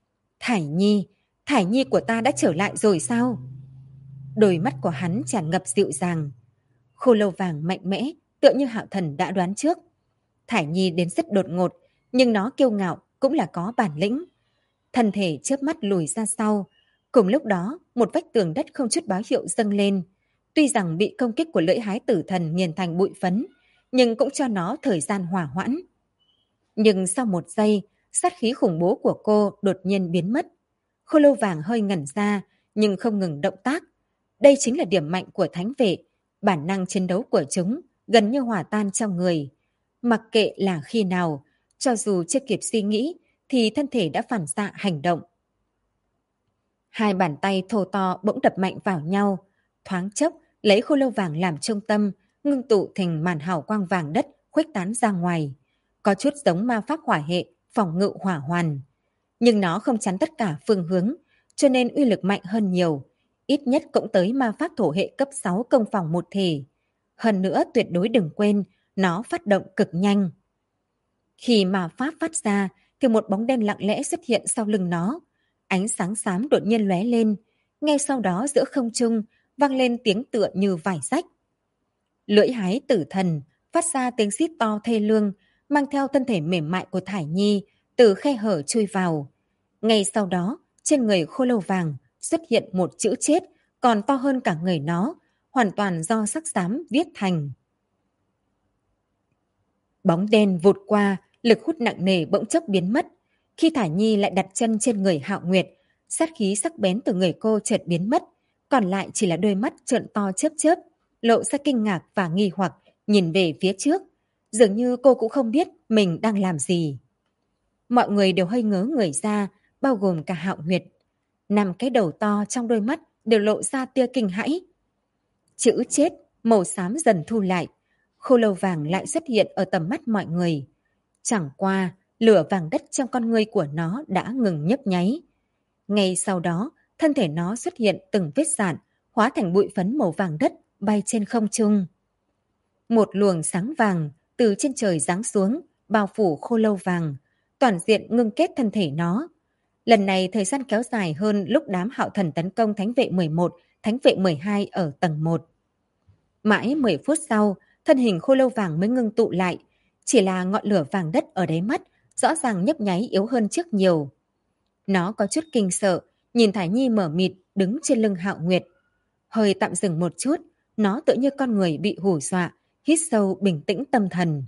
Thải Nhi của ta đã trở lại rồi sao? Đôi mắt của hắn tràn ngập dịu dàng. Khô Lâu Vàng mạnh mẽ, tựa như Hạo Thần đã đoán trước. Thải Nhi đến rất đột ngột, nhưng nó kiêu ngạo cũng là có bản lĩnh. Thân thể chớp mắt lùi ra sau. Cùng lúc đó, một vách tường đất không chút báo hiệu dâng lên. Tuy rằng bị công kích của lưỡi hái tử thần nghiền thành bụi phấn, nhưng cũng cho nó thời gian hỏa hoãn. Nhưng sau một giây, sát khí khủng bố của cô đột nhiên biến mất. Khô Lâu Vàng hơi ngẩn ra, nhưng không ngừng động tác. Đây chính là điểm mạnh của thánh vệ. Bản năng chiến đấu của chúng gần như hòa tan trong người. Mặc kệ là khi nào, cho dù chưa kịp suy nghĩ, thì thân thể đã phản xạ hành động. Hai bàn tay thô to bỗng đập mạnh vào nhau. Thoáng chốc, lấy Khô Lâu Vàng làm trung tâm, ngưng tụ thành màn hào quang vàng đất khuếch tán ra ngoài. Có chút giống ma pháp hỏa hệ, phòng ngự hỏa hoàn. Nhưng nó không chắn tất cả phương hướng, cho nên uy lực mạnh hơn nhiều. Ít nhất cũng tới ma pháp thổ hệ cấp 6 công phòng một thể. Hơn nữa tuyệt đối đừng quên, nó phát động cực nhanh. Khi ma pháp phát ra, thì một bóng đen lặng lẽ xuất hiện sau lưng nó. Ánh sáng xám đột nhiên lóe lên. Ngay sau đó giữa không trung, vang lên tiếng tựa như vải rách. Lưỡi hái tử thần, phát ra tiếng xít to thê lương, mang theo thân thể mềm mại của Thải Nhi, từ khe hở chui vào. Ngay sau đó, trên người Khô Lâu Vàng xuất hiện một chữ chết, còn to hơn cả người nó, hoàn toàn do sắc xám viết thành. Bóng đen vụt qua, lực hút nặng nề bỗng chốc biến mất. Khi Thải Nhi lại đặt chân trên người Hạo Nguyệt, sát khí sắc bén từ người cô chợt biến mất, còn lại chỉ là đôi mắt trợn to chớp chớp, lộ ra kinh ngạc và nghi hoặc, nhìn về phía trước. Dường như cô cũng không biết mình đang làm gì. Mọi người đều hơi ngớ người ra, bao gồm cả Hạo Nguyệt. 5 cái đầu to trong đôi mắt đều lộ ra tia kinh hãi. Chữ chết, màu xám dần thu lại. Khô Lâu Vàng lại xuất hiện ở tầm mắt mọi người. Chẳng qua, lửa vàng đất trong con ngươi của nó đã ngừng nhấp nháy. Ngay sau đó, thân thể nó xuất hiện từng vết rạn, hóa thành bụi phấn màu vàng đất bay trên không trung. Một luồng sáng vàng từ trên trời giáng xuống, bao phủ Khô Lâu Vàng, toàn diện ngưng kết thân thể nó. Lần này thời gian kéo dài hơn lúc đám Hạo Thần tấn công Thánh vệ 11, Thánh vệ 12 ở tầng 1. Mãi 10 phút sau, thân hình Khô Lâu Vàng mới ngưng tụ lại. Chỉ là ngọn lửa vàng đất ở đáy mắt, rõ ràng nhấp nháy yếu hơn trước nhiều. Nó có chút kinh sợ, nhìn Thải Nhi mở mịt đứng trên lưng Hạo Nguyệt. Hơi tạm dừng một chút, nó tự như con người bị hù dọa, hít sâu bình tĩnh tâm thần.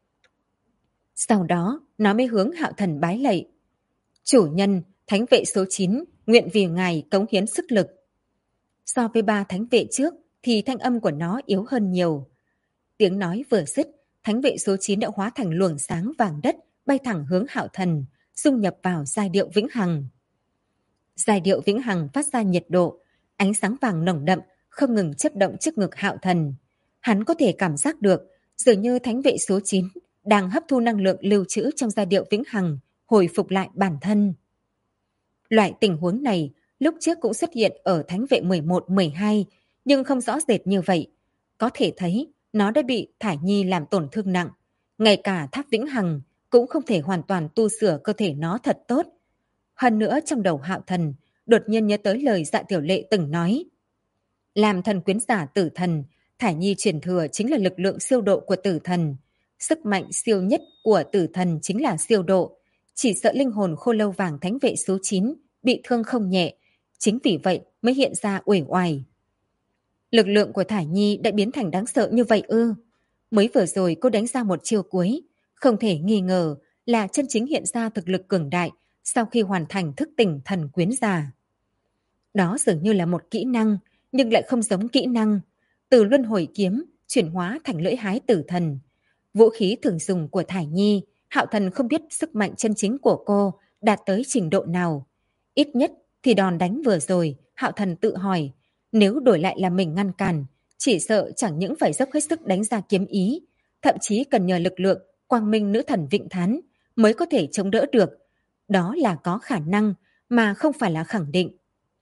Sau đó, nó mới hướng Hạo Thần bái lạy. Chủ nhân, thánh vệ số 9, nguyện vì ngài cống hiến sức lực. So với 3 thánh vệ trước, thì thanh âm của nó yếu hơn nhiều. Tiếng nói vừa dứt, thánh vệ số 9 đã hóa thành luồng sáng vàng đất, bay thẳng hướng Hạo Thần, dung nhập vào giai điệu vĩnh hằng. Giai điệu vĩnh hằng phát ra nhiệt độ, ánh sáng vàng nồng đậm, không ngừng chớp động trước ngực Hạo Thần. Hắn có thể cảm giác được, dường như thánh vệ số 9 đang hấp thu năng lượng lưu trữ trong giai điệu vĩnh hằng, hồi phục lại bản thân. Loại tình huống này lúc trước cũng xuất hiện ở thánh vệ 11, 12, nhưng không rõ rệt như vậy. Có thể thấy nó đã bị Thải Nhi làm tổn thương nặng. Ngay cả tháp vĩnh hằng cũng không thể hoàn toàn tu sửa cơ thể nó thật tốt. Hơn nữa trong đầu Hạo Thần đột nhiên nhớ tới lời Dạ Tiểu Lệ từng nói. Làm thần quyến giả tử thần, Thải Nhi truyền thừa chính là lực lượng siêu độ của tử thần. Sức mạnh siêu nhất của tử thần chính là siêu độ. Chỉ sợ linh hồn khô lâu vàng thánh vệ số 9 bị thương không nhẹ. Chính vì vậy mới hiện ra uể oải. Lực lượng của Thải Nhi đã biến thành đáng sợ như vậy ư? Mới vừa rồi cô đánh ra một chiêu cuối. Không thể nghi ngờ là chân chính hiện ra thực lực cường đại sau khi hoàn thành thức tỉnh thần quyến giả. Đó dường như là một kỹ năng, nhưng lại không giống kỹ năng. Từ luân hồi kiếm, chuyển hóa thành lưỡi hái tử thần. Vũ khí thường dùng của Thải Nhi, Hạo Thần không biết sức mạnh chân chính của cô đạt tới trình độ nào. Ít nhất thì đòn đánh vừa rồi, Hạo Thần tự hỏi, nếu đổi lại là mình ngăn cản, chỉ sợ chẳng những phải dốc hết sức đánh ra kiếm ý, thậm chí cần nhờ lực lượng quang minh nữ thần Vịnh Thán mới có thể chống đỡ được. Đó là có khả năng mà không phải là khẳng định.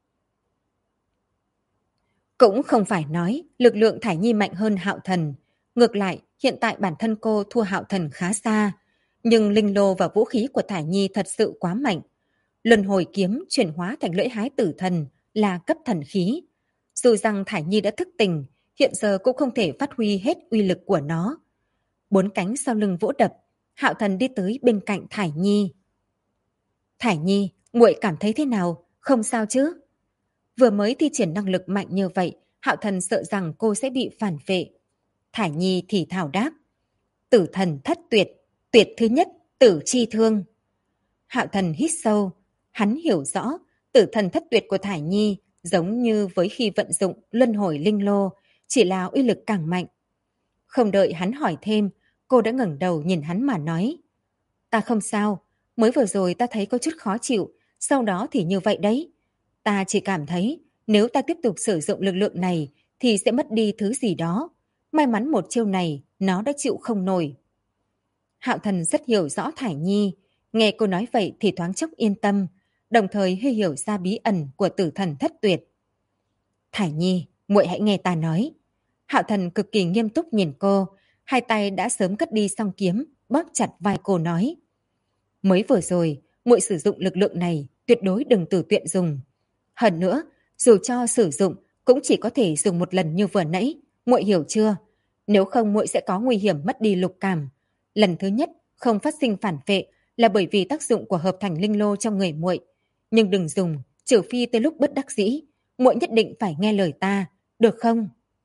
Cũng không phải nói lực lượng Thải Nhi mạnh hơn Hạo Thần. Ngược lại, hiện tại bản thân cô thua Hạo Thần khá xa. Nhưng linh lô và vũ khí của Thải Nhi thật sự quá mạnh. Luân hồi kiếm chuyển hóa thành lưỡi hái tử thần là cấp thần khí. Dù rằng Thải Nhi đã thức tỉnh, hiện giờ cũng không thể phát huy hết uy lực của nó. Bốn cánh sau lưng vỗ đập, Hạo Thần đi tới bên cạnh Thải Nhi. Thải Nhi, muội cảm thấy thế nào? Không sao chứ? Vừa mới thi triển năng lực mạnh như vậy, Hạo Thần sợ rằng cô sẽ bị phản vệ. Thải Nhi thì thảo đáp. Tử thần thất tuyệt, tuyệt thứ nhất, tử chi thương. Hạo Thần hít sâu. Hắn hiểu rõ, tử thần thất tuyệt của Thải Nhi giống như với khi vận dụng luân hồi linh lô, chỉ là uy lực càng mạnh. Không đợi hắn hỏi thêm, cô đã ngẩng đầu nhìn hắn mà nói. Ta không sao, mới vừa rồi ta thấy có chút khó chịu, sau đó thì như vậy đấy. Ta chỉ cảm thấy nếu ta tiếp tục sử dụng lực lượng này thì sẽ mất đi thứ gì đó. May mắn một chiêu này nó đã chịu không nổi. Hạo Thần rất hiểu rõ Thải Nhi. Nghe cô nói vậy thì thoáng chốc yên tâm, đồng thời hơi hiểu ra bí ẩn của tử thần thất tuyệt. Thải Nhi, muội hãy nghe ta nói. Hạo Thần cực kỳ nghiêm túc nhìn cô, hai tay đã sớm cất đi song kiếm, bóp chặt vai cô nói. Mới vừa rồi, muội sử dụng lực lượng này tuyệt đối đừng tự tiện dùng. Hơn nữa, dù cho sử dụng cũng chỉ có thể dùng một lần như vừa nãy, muội hiểu chưa? Nếu không muội sẽ có nguy hiểm mất đi lục cảm. Lần thứ nhất không phát sinh phản vệ là bởi vì tác dụng của hợp thành linh lô trong người muội, nhưng đừng dùng, trừ phi tới lúc bất đắc dĩ, muội nhất định phải nghe lời ta, được không?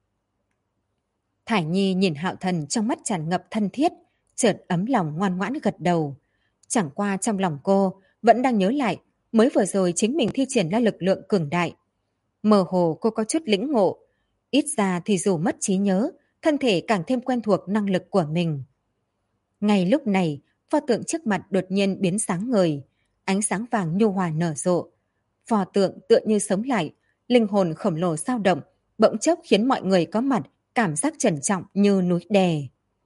Thải Nhi nhìn Hạo Thần trong mắt tràn ngập thân thiết, chợt ấm lòng ngoan ngoãn gật đầu. Chẳng qua trong lòng cô vẫn đang nhớ lại mới vừa rồi chính mình thi triển ra lực lượng cường đại. Mơ hồ cô có chút lĩnh ngộ, ít ra thì dù mất trí nhớ, thân thể càng thêm quen thuộc năng lực của mình. Ngay lúc này, pho tượng trước mặt đột nhiên biến sáng ngời, ánh sáng vàng nhu hòa nở rộ. Pho tượng tựa như sống lại, linh hồn khổng lồ dao động, bỗng chốc khiến mọi người có mặt cảm giác trầm trọng như núi đè.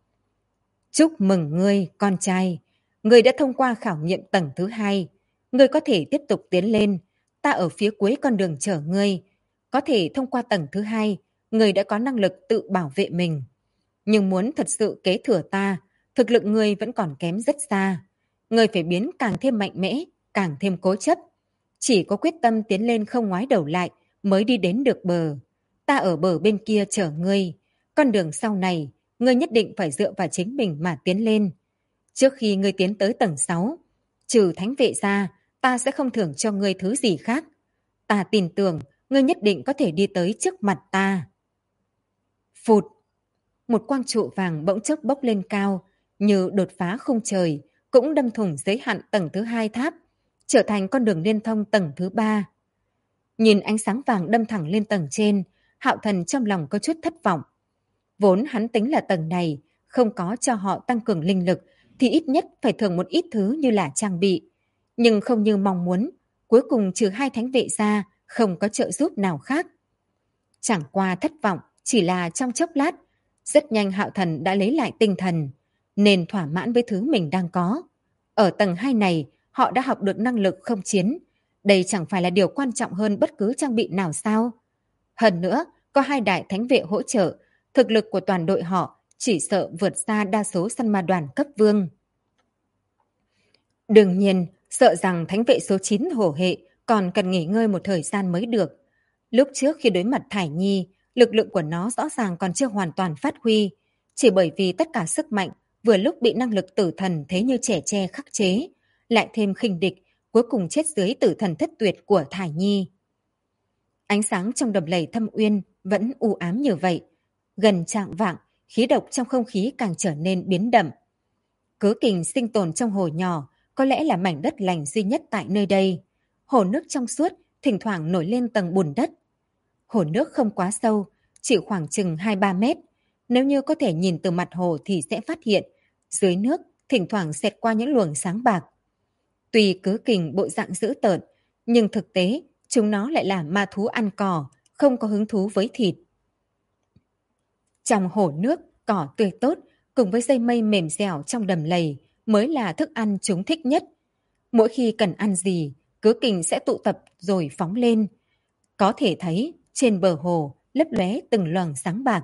Chúc mừng ngươi, con trai. Ngươi đã thông qua khảo nghiệm tầng thứ 2. Ngươi có thể tiếp tục tiến lên. Ta ở phía cuối con đường chờ ngươi. Có thể thông qua tầng thứ 2, ngươi đã có năng lực tự bảo vệ mình. Nhưng muốn thật sự kế thừa ta, thực lực ngươi vẫn còn kém rất xa. Ngươi phải biến càng thêm mạnh mẽ, càng thêm cố chấp. Chỉ có quyết tâm tiến lên không ngoái đầu lại mới đi đến được bờ. Ta ở bờ bên kia chờ ngươi. Con đường sau này, ngươi nhất định phải dựa vào chính mình mà tiến lên. Trước khi ngươi tiến tới tầng 6, trừ thánh vệ ra, ta sẽ không thưởng cho ngươi thứ gì khác. Ta tin tưởng ngươi nhất định có thể đi tới trước mặt ta. Phụt! Một quang trụ vàng bỗng chốc bốc lên cao, như đột phá khung trời, cũng đâm thủng giới hạn tầng thứ 2 tháp, trở thành con đường liên thông tầng thứ 3. Nhìn ánh sáng vàng đâm thẳng lên tầng trên, Hạo Thần trong lòng có chút thất vọng. Vốn hắn tính là tầng này, không có cho họ tăng cường linh lực, thì ít nhất phải thưởng một ít thứ như là trang bị. Nhưng không như mong muốn, cuối cùng trừ 2 thánh vệ ra, không có trợ giúp nào khác. Chẳng qua thất vọng, chỉ là trong chốc lát, rất nhanh Hạo Thần đã lấy lại tinh thần, nên thỏa mãn với thứ mình đang có. Ở tầng 2 này, họ đã học được năng lực không chiến. Đây chẳng phải là điều quan trọng hơn bất cứ trang bị nào sao? Hơn nữa, có 2 đại thánh vệ hỗ trợ, thực lực của toàn đội họ chỉ sợ vượt xa đa số săn ma đoàn cấp vương. Đương nhiên, sợ rằng thánh vệ số 9 hổ hệ còn cần nghỉ ngơi một thời gian mới được. Lúc trước khi đối mặt Thải Nhi, lực lượng của nó rõ ràng còn chưa hoàn toàn phát huy, chỉ bởi vì tất cả sức mạnh vừa lúc bị năng lực tử thần thế như trẻ tre khắc chế, lại thêm khinh địch, cuối cùng chết dưới tử thần thất tuyệt của Thải Nhi. Ánh sáng trong đầm lầy thâm uyên vẫn u ám như vậy. Gần chạng vạng, khí độc trong không khí càng trở nên biến đậm. Cớ Kình sinh tồn trong hồ nhỏ, có lẽ là mảnh đất lành duy nhất tại nơi đây. Hồ nước trong suốt, thỉnh thoảng nổi lên tầng bùn đất. Hồ nước không quá sâu, chỉ khoảng chừng 2-3 mét. Nếu như có thể nhìn từ mặt hồ thì sẽ phát hiện, dưới nước thỉnh thoảng xẹt qua những luồng sáng bạc. Tuy Cớ Kình bộ dạng dữ tợn, nhưng thực tế chúng nó lại là ma thú ăn cỏ, không có hứng thú với thịt. Trong hồ nước, cỏ tươi tốt cùng với dây mây mềm dẻo trong đầm lầy mới là thức ăn chúng thích nhất. Mỗi khi cần ăn gì, Cớ Kình sẽ tụ tập rồi phóng lên. Có thể thấy trên bờ hồ lấp lóe từng luồng sáng bạc.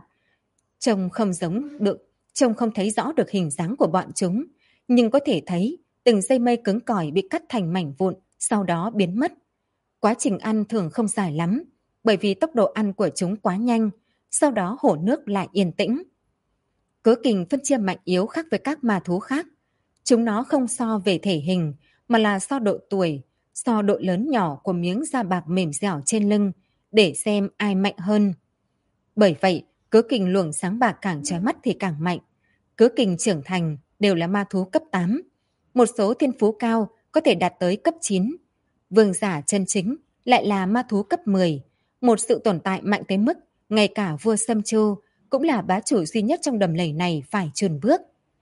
Trông không thấy rõ được hình dáng của bọn chúng, nhưng có thể thấy từng dây mây cứng cỏi bị cắt thành mảnh vụn, sau đó biến mất. Quá trình ăn thường không dài lắm, bởi vì tốc độ ăn của chúng quá nhanh, sau đó hồ nước lại yên tĩnh. Cớ Kình phân chia mạnh yếu khác với các ma thú khác. Chúng nó không so về thể hình, mà là so độ tuổi, so độ lớn nhỏ của miếng da bạc mềm dẻo trên lưng, để xem ai mạnh hơn. Bởi vậy, Cớ Kình luồng sáng bạc càng chói mắt thì càng mạnh. Cớ Kình trưởng thành đều là ma thú cấp 8. Một số thiên phú cao có thể đạt tới cấp 9. Vương giả chân chính lại là ma thú cấp 10. Một sự tồn tại mạnh tới mức ngay cả vua Sâm Chu cũng là bá chủ duy nhất trong đầm lầy này phải chùn bước.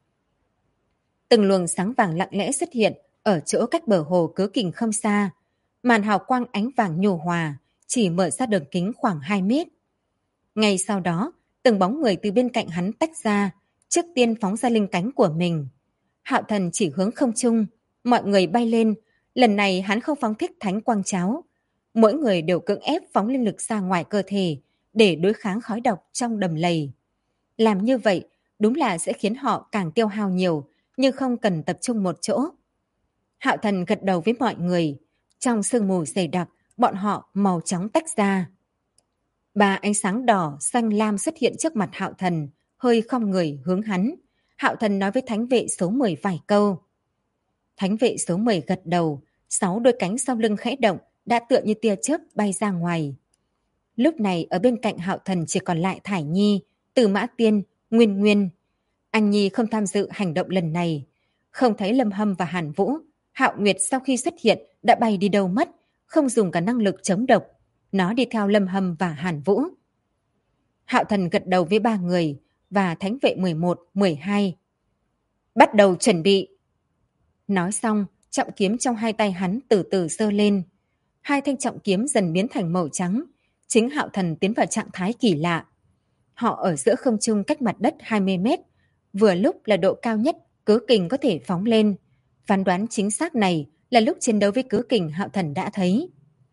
Từng luồng sáng vàng lặng lẽ xuất hiện ở chỗ cách bờ hồ Cớ Kình không xa. Màn hào quang ánh vàng nhu hòa chỉ mở ra đường kính khoảng 2 mét. Ngay sau đó, từng bóng người từ bên cạnh hắn tách ra, trước tiên phóng ra linh cánh của mình. Hạo Thần chỉ hướng không trung, mọi người bay lên. Lần này hắn không phóng thích thánh quang cháo. Mỗi người đều cưỡng ép phóng linh lực ra ngoài cơ thể để đối kháng khói độc trong đầm lầy. Làm như vậy đúng là sẽ khiến họ càng tiêu hao nhiều, nhưng không cần tập trung một chỗ. Hạo Thần gật đầu với mọi người. Trong sương mù dày đặc, bọn họ màu chóng tách ra. 3 ánh sáng đỏ, xanh, lam xuất hiện trước mặt Hạo Thần, hơi khom người hướng hắn. Hạo Thần nói với thánh vệ số 10 vài câu. Thánh vệ số 10 gật đầu, 6 đôi cánh sau lưng khẽ động, đã tựa như tia chớp bay ra ngoài. Lúc này ở bên cạnh Hạo Thần chỉ còn lại Thải Nhi, Từ Mã Tiên, Nguyên Nguyên. Anh Nhi không tham dự hành động lần này. Không thấy Lâm Hâm và Hàn Vũ, Hạo Nguyệt sau khi xuất hiện đã bay đi đâu mất, không dùng cả năng lực chống độc. Nó đi theo Lâm Hâm và Hàn Vũ. Hạo Thần gật đầu với 3 người và thánh vệ 11, 12. Bắt đầu chuẩn bị. Nói xong, trọng kiếm trong hai tay hắn từ từ giơ lên. 2 thanh trọng kiếm dần biến thành màu trắng. Chính Hạo Thần tiến vào trạng thái kỳ lạ. Họ ở giữa không trung cách mặt đất 20 mét. Vừa lúc là độ cao nhất Cớ Kình có thể phóng lên. Phán đoán chính xác này là lúc chiến đấu với Cớ Kình Hạo Thần đã thấy.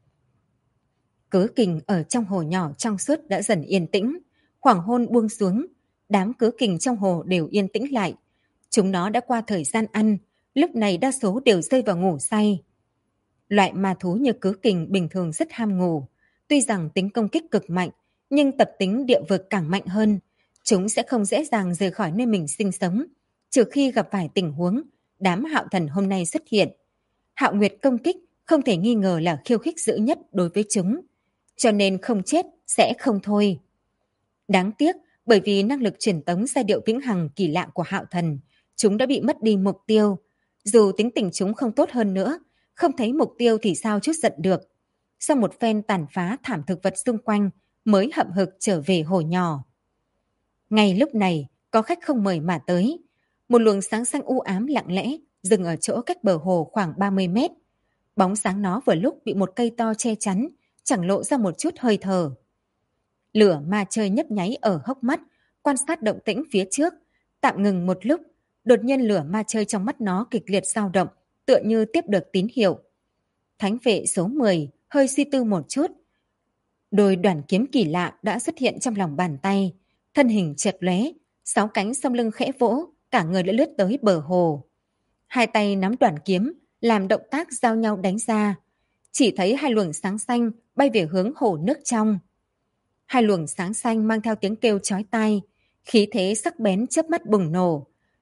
Cớ Kình ở trong hồ nhỏ trong suốt đã dần yên tĩnh. Hoàng hôn buông xuống. Đám Cớ Kình trong hồ đều yên tĩnh lại. Chúng nó đã qua thời gian ăn. Lúc này đa số đều rơi vào ngủ say. Loại ma thú như Cớ Kình bình thường rất ham ngủ. Tuy rằng tính công kích cực mạnh, nhưng tập tính địa vực càng mạnh hơn. Chúng sẽ không dễ dàng rời khỏi nơi mình sinh sống, trừ khi gặp phải tình huống đám Hạo Thần hôm nay xuất hiện. Hạo Nguyệt công kích không thể nghi ngờ là khiêu khích dữ nhất đối với chúng, cho nên không chết sẽ không thôi. Đáng tiếc, bởi vì năng lực truyền tống giai điệu vĩnh hằng kỳ lạ của Hạo Thần, chúng đã bị mất đi mục tiêu. Dù tính tình chúng không tốt hơn nữa, không thấy mục tiêu thì sao chút giận được. Sau một phen tàn phá thảm thực vật xung quanh, mới hậm hực trở về hồ nhỏ. Ngay lúc này, có khách không mời mà tới. Một luồng sáng xanh u ám lặng lẽ dừng ở chỗ cách bờ hồ khoảng 30 mét. Bóng sáng nó vừa lúc bị một cây to che chắn, chẳng lộ ra một chút hơi thở. Lửa ma chơi nhấp nháy ở hốc mắt, quan sát động tĩnh phía trước, tạm ngừng một lúc. Đột nhiên lửa ma chơi trong mắt nó kịch liệt dao động, tựa như tiếp được tín hiệu. Thánh vệ số 10 hơi suy tư một chút. Đôi đoàn kiếm kỳ lạ đã xuất hiện trong lòng bàn tay, thân hình chợt lóe, 6 cánh song lưng khẽ vỗ, cả người đã lướt tới bờ hồ. 2 tay nắm đoàn kiếm, làm động tác giao nhau đánh ra. Chỉ thấy 2 luồng sáng xanh bay về hướng hồ nước trong. 2 luồng sáng xanh mang theo tiếng kêu chói tai, khí thế sắc bén chớp mắt bùng nổ.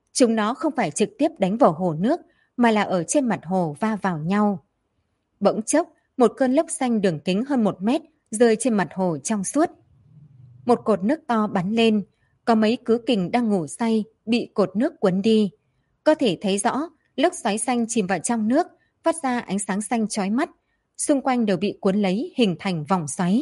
Chúng nó không phải trực tiếp đánh vào hồ nước, mà là ở trên mặt hồ va vào nhau. Bỗng chốc, một cơn lốc xanh đường kính hơn 1 mét rơi trên mặt hồ trong suốt. Một cột nước to bắn lên, có mấy cứ kình đang ngủ say bị cột nước cuốn đi. Có thể thấy rõ, lốc xoáy xanh chìm vào trong nước, phát ra ánh sáng xanh chói mắt, xung quanh đều bị cuốn lấy hình thành vòng xoáy.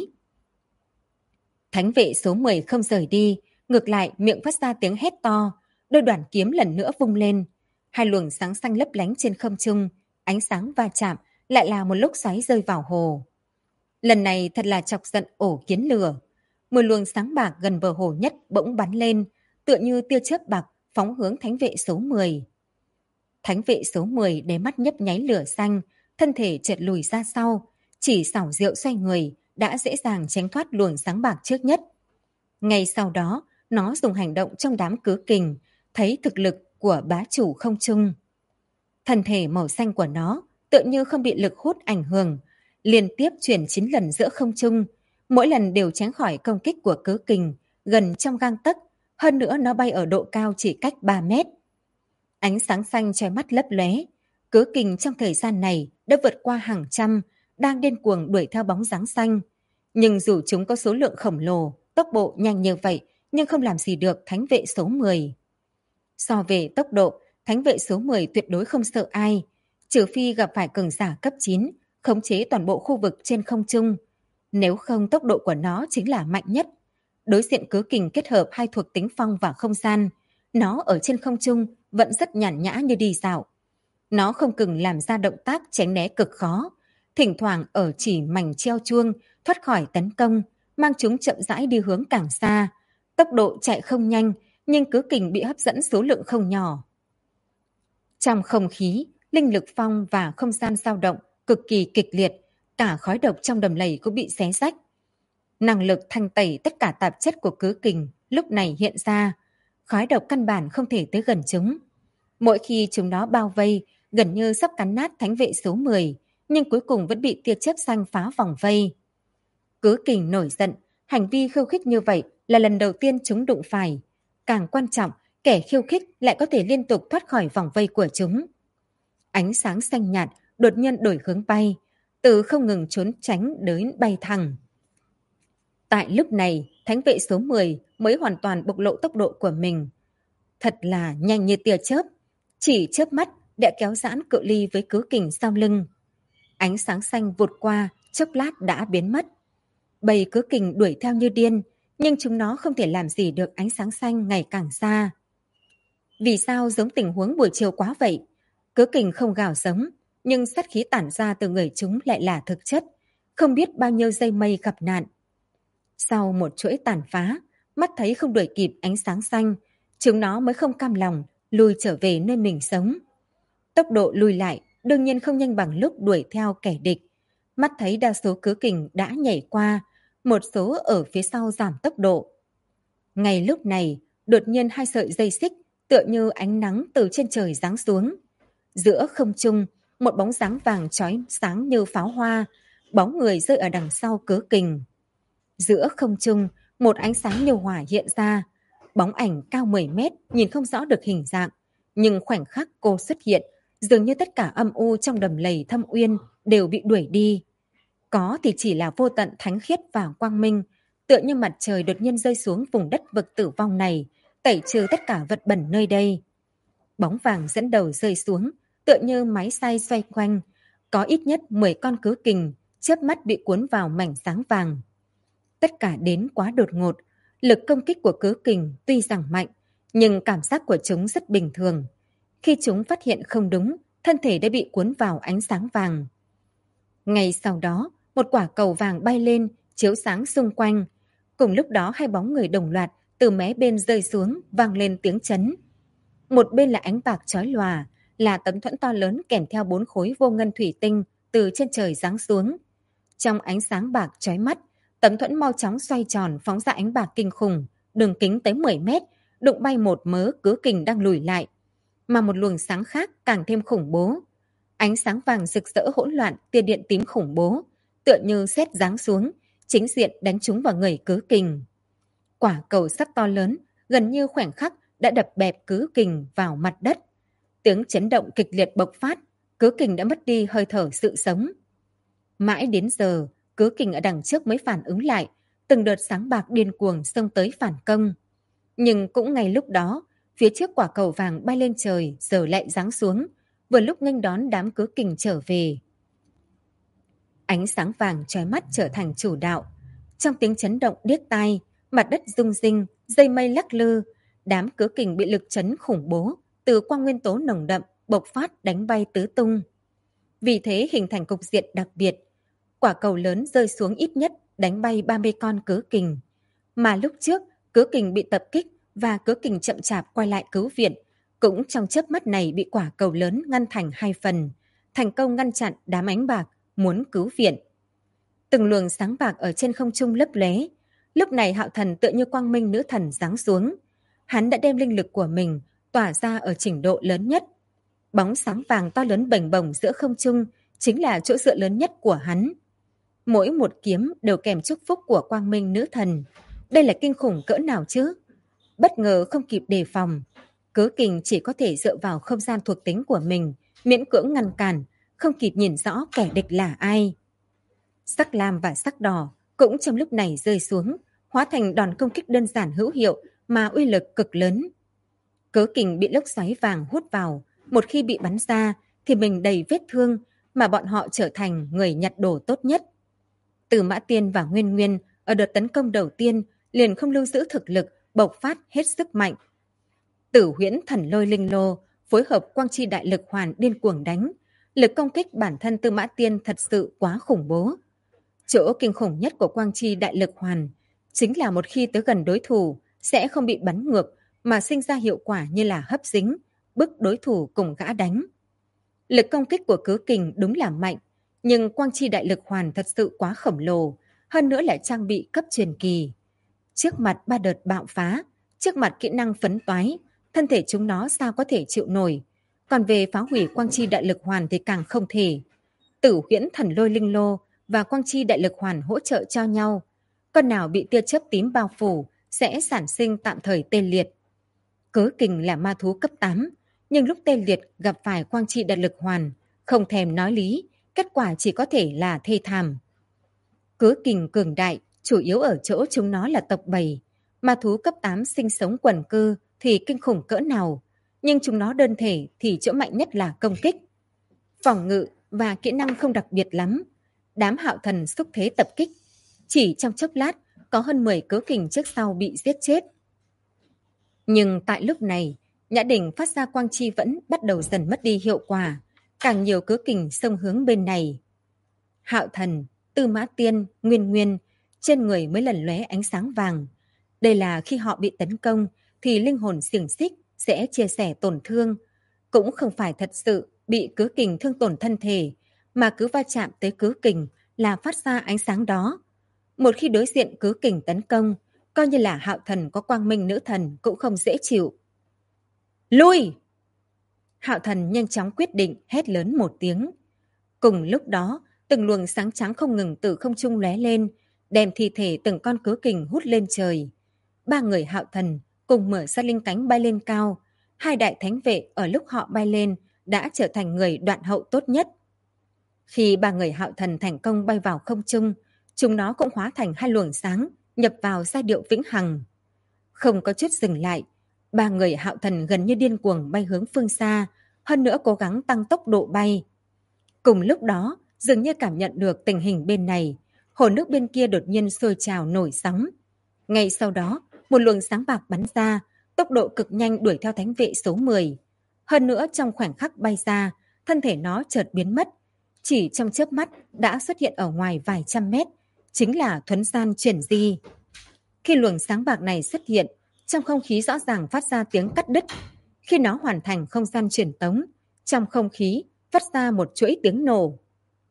Thánh vệ số 10 không rời đi, ngược lại miệng phát ra tiếng hét to, đôi đoản kiếm lần nữa vung lên. Hai luồng sáng xanh lấp lánh trên không trung, ánh sáng va chạm, lại là một lốc xoáy rơi vào hồ. Lần này thật là chọc giận ổ kiến lửa. Một luồng sáng bạc gần bờ hồ nhất bỗng bắn lên, tựa như tia chớp bạc phóng hướng thánh vệ số 10. Thánh vệ số 10 đáy mắt nhấp nháy lửa xanh, thân thể chợt lùi ra sau, chỉ xảo diệu xoay người, đã dễ dàng tránh thoát luồng sáng bạc trước nhất. Ngay sau đó, nó dùng hành động trong đám cứ kình, thấy thực lực của bá chủ không trung. Thân thể màu xanh của nó tựa như không bị lực hút ảnh hưởng, liên tiếp chuyển 9 lần giữa không trung, mỗi lần đều tránh khỏi công kích của cứ kình, gần trong gang tấc, hơn nữa nó bay ở độ cao chỉ cách 3 mét. Ánh sáng xanh chói mắt lấp lóe, cứ kình trong thời gian này đã vượt qua hàng trăm, đang điên cuồng đuổi theo bóng dáng xanh. Nhưng dù chúng có số lượng khổng lồ, tốc độ nhanh như vậy, nhưng không làm gì được thánh vệ số 10. So về tốc độ, thánh vệ số 10 tuyệt đối không sợ ai, trừ phi gặp phải cường giả cấp 9, khống chế toàn bộ khu vực trên không trung. Nếu không, tốc độ của nó chính là mạnh nhất. Đối diện cứ kình kết hợp hai thuộc tính phong và không gian, nó ở trên không trung vẫn rất nhàn nhã như đi dạo. Nó không cần làm ra động tác tránh né cực khó, thỉnh thoảng ở chỉ mảnh treo chuông thoát khỏi tấn công, mang chúng chậm rãi đi hướng càng xa. Tốc độ chạy không nhanh, nhưng cứ kình bị hấp dẫn số lượng không nhỏ. Trong không khí, linh lực phong và không gian dao động cực kỳ kịch liệt, cả khói độc trong đầm lầy cũng bị xé rách. Năng lực thanh tẩy tất cả tạp chất của cứ kình lúc này hiện ra, khói độc căn bản không thể tới gần chúng. Mỗi khi chúng nó bao vây, gần như sắp cắn nát thánh vệ số 10, nhưng cuối cùng vẫn bị tia chớp xanh phá vòng vây. Cứ kình nổi giận, hành vi khiêu khích như vậy là lần đầu tiên chúng đụng phải. Càng quan trọng, kẻ khiêu khích lại có thể liên tục thoát khỏi vòng vây của chúng. Ánh sáng xanh nhạt đột nhiên đổi hướng bay, từ không ngừng trốn tránh đến bay thẳng. Tại lúc này, thánh vệ số 10 mới hoàn toàn bộc lộ tốc độ của mình. Thật là nhanh như tia chớp, chỉ chớp mắt đã kéo giãn cự ly với cứ kình sau lưng. Ánh sáng xanh vụt qua, chốc lát đã biến mất. Bầy cứ kình đuổi theo như điên, nhưng chúng nó không thể làm gì được ánh sáng xanh ngày càng xa. Vì sao giống tình huống buổi chiều quá vậy? Cứ kình không gào giống, nhưng sát khí tản ra từ người chúng lại là thực chất, không biết bao nhiêu dây mây gặp nạn. Sau một chuỗi tàn phá, mắt thấy không đuổi kịp ánh sáng xanh, chúng nó mới không cam lòng lùi trở về nơi mình sống. Tốc độ lùi lại đương nhiên không nhanh bằng lúc đuổi theo kẻ địch. Mắt thấy đa số cứ kình đã nhảy qua, một số ở phía sau giảm tốc độ. Ngay lúc này, đột nhiên hai sợi dây xích tựa như ánh nắng từ trên trời giáng xuống. Giữa không trung, một bóng dáng vàng chói sáng như pháo hoa, bóng người rơi ở đằng sau cứ kình. Giữa không trung, một ánh sáng như hỏa hiện ra, bóng ảnh cao 10 mét, nhìn không rõ được hình dạng, nhưng khoảnh khắc cô xuất hiện, dường như tất cả âm u trong đầm lầy thâm uyên đều bị đuổi đi. Có thì chỉ là vô tận thánh khiết và quang minh, tựa như mặt trời đột nhiên rơi xuống vùng đất vực tử vong này, tẩy trừ tất cả vật bẩn nơi đây. Bóng vàng dẫn đầu rơi xuống, tựa như máy xay xoay quanh, có ít nhất 10 con cứ kình, chớp mắt bị cuốn vào mảnh sáng vàng. Tất cả đến quá đột ngột, lực công kích của cứ kình tuy rằng mạnh, nhưng cảm giác của chúng rất bình thường. Khi chúng phát hiện không đúng, thân thể đã bị cuốn vào ánh sáng vàng. Ngay sau đó, một quả cầu vàng bay lên, chiếu sáng xung quanh. Cùng lúc đó hai bóng người đồng loạt từ mé bên rơi xuống, vang lên tiếng chấn. Một bên là ánh bạc chói lòa, là tấm thuẫn to lớn kèm theo 4 khối vô ngân thủy tinh từ trên trời giáng xuống. Trong ánh sáng bạc chói mắt, tấm thuẫn mau chóng xoay tròn phóng ra ánh bạc kinh khủng, đường kính tới 10 mét, đụng bay một mớ cứ kình đang lùi lại. Mà một luồng sáng khác càng thêm khủng bố. Ánh sáng vàng rực rỡ hỗn loạn, tia điện tím khủng bố, tựa như sét giáng xuống, chính diện đánh trúng vào người cứ kình. Quả cầu sắt to lớn, gần như khoảnh khắc đã đập bẹp cứ kình vào mặt đất. Tiếng chấn động kịch liệt bộc phát, cứ kình đã mất đi hơi thở sự sống. Mãi đến giờ, cứ kình ở đằng trước mới phản ứng lại, từng đợt sáng bạc điên cuồng xông tới phản công. Nhưng cũng ngay lúc đó, phía trước quả cầu vàng bay lên trời giờ lại giáng xuống, vừa lúc nghênh đón đám cứ kình trở về. Ánh sáng vàng chói mắt trở thành chủ đạo. Trong tiếng chấn động điếc tai, mặt đất rung rinh, dây mây lắc lư, đám cứ kình bị lực chấn khủng bố từ quang nguyên tố nồng đậm bộc phát đánh bay tứ tung. Vì thế hình thành cục diện đặc biệt. Quả cầu lớn rơi xuống ít nhất đánh bay 30 con cớ kình. Mà lúc trước, cớ kình bị tập kích và cớ kình chậm chạp quay lại cứu viện, cũng trong chớp mắt này bị quả cầu lớn ngăn thành hai phần, thành công ngăn chặn đám ánh bạc muốn cứu viện. Từng luồng sáng bạc ở trên không trung lấp lóe. Lúc này Hạo Thần tựa như quang minh nữ thần giáng xuống. Hắn đã đem linh lực của mình tỏa ra ở trình độ lớn nhất. Bóng sáng vàng to lớn bềnh bồng giữa không trung chính là chỗ dựa lớn nhất của hắn. Mỗi một kiếm đều kèm chúc phúc của quang minh nữ thần. Đây là kinh khủng cỡ nào chứ? Bất ngờ không kịp đề phòng. Cớ kình chỉ có thể dựa vào không gian thuộc tính của mình, miễn cưỡng ngăn cản, không kịp nhìn rõ kẻ địch là ai. Sắc lam và sắc đỏ cũng trong lúc này rơi xuống, hóa thành đòn công kích đơn giản hữu hiệu mà uy lực cực lớn. Cớ kình bị lốc xoáy vàng hút vào, một khi bị bắn ra thì mình đầy vết thương mà bọn họ trở thành người nhặt đồ tốt nhất. Từ Mã Tiên và Nguyên Nguyên ở đợt tấn công đầu tiên liền không lưu giữ thực lực, bộc phát hết sức mạnh. Tử Huyễn Thần Lôi Linh Lô phối hợp Quang Chi Đại Lực Hoàn điên cuồng đánh, lực công kích bản thân Tư Mã Tiên thật sự quá khủng bố. Chỗ kinh khủng nhất của Quang Chi Đại Lực Hoàn chính là một khi tới gần đối thủ sẽ không bị bắn ngược mà sinh ra hiệu quả như là hấp dính, bức đối thủ cùng gã đánh. Lực công kích của Cớ Kình đúng là mạnh, nhưng Quang Chi Đại Lực Hoàn thật sự quá khổng lồ, hơn nữa lại trang bị cấp truyền kỳ. Trước mặt 3 đợt bạo phá, trước mặt kỹ năng phấn toái, thân thể chúng nó sao có thể chịu nổi. Còn về phá hủy Quang Chi Đại Lực Hoàn thì càng không thể. Tử Huyễn Thần Lôi Linh Lô và Quang Chi Đại Lực Hoàn hỗ trợ cho nhau. Con nào bị tia chớp tím bao phủ sẽ sản sinh tạm thời tê liệt. Cớ Kình là ma thú cấp 8, nhưng lúc tê liệt gặp phải Quang Chi Đại Lực Hoàn, không thèm nói lý, kết quả chỉ có thể là thê thảm. Cớ Kình cường đại, chủ yếu ở chỗ chúng nó là tộc bầy. Ma thú cấp 8 sinh sống quần cư thì kinh khủng cỡ nào, nhưng chúng nó đơn thể thì chỗ mạnh nhất là công kích. Phòng ngự và kỹ năng không đặc biệt lắm. Đám Hạo Thần xúc thế tập kích. Chỉ trong chốc lát, có hơn 10 Cớ Kình trước sau bị giết chết. Nhưng tại lúc này, Nhã Đỉnh phát ra quang chi vẫn bắt đầu dần mất đi hiệu quả. Càng nhiều Cớ Kình xông hướng bên này. Hạo Thần, Tư Mã Tiên, Nguyên Nguyên, trên người mới lần lóe ánh sáng vàng. Đây là khi họ bị tấn công thì linh hồn xiềng xích sẽ chia sẻ tổn thương. Cũng không phải thật sự bị Cớ Kình thương tổn thân thể, mà cứ va chạm tới Cớ Kình là phát ra ánh sáng đó. Một khi đối diện Cớ Kình tấn công, coi như là Hạo Thần có quang minh nữ thần cũng không dễ chịu. Lui! Hạo Thần nhanh chóng quyết định hét lớn một tiếng. Cùng lúc đó, từng luồng sáng trắng không ngừng từ không trung lóe lên, đem thi thể từng con Cớ Kình hút lên trời. 3 người Hạo Thần cùng mở ra linh cánh bay lên cao. 2 đại thánh vệ ở lúc họ bay lên đã trở thành người đoạn hậu tốt nhất. Khi 3 người Hạo Thần thành công bay vào không trung, chúng nó cũng hóa thành 2 luồng sáng, nhập vào giai điệu vĩnh hằng. Không có chút dừng lại, 3 người Hạo Thần gần như điên cuồng bay hướng phương xa, hơn nữa cố gắng tăng tốc độ bay. Cùng lúc đó, dường như cảm nhận được tình hình bên này, hồ nước bên kia đột nhiên sôi trào nổi sóng. Ngay sau đó, một luồng sáng bạc bắn ra, tốc độ cực nhanh đuổi theo thánh vệ số 10. Hơn nữa trong khoảnh khắc bay ra, thân thể nó chợt biến mất. Chỉ trong chớp mắt đã xuất hiện ở ngoài vài trăm mét, chính là thuấn gian chuyển di. Khi luồng sáng bạc này xuất hiện, trong không khí rõ ràng phát ra tiếng cắt đứt. Khi nó hoàn thành không gian truyền tống, trong không khí phát ra một chuỗi tiếng nổ.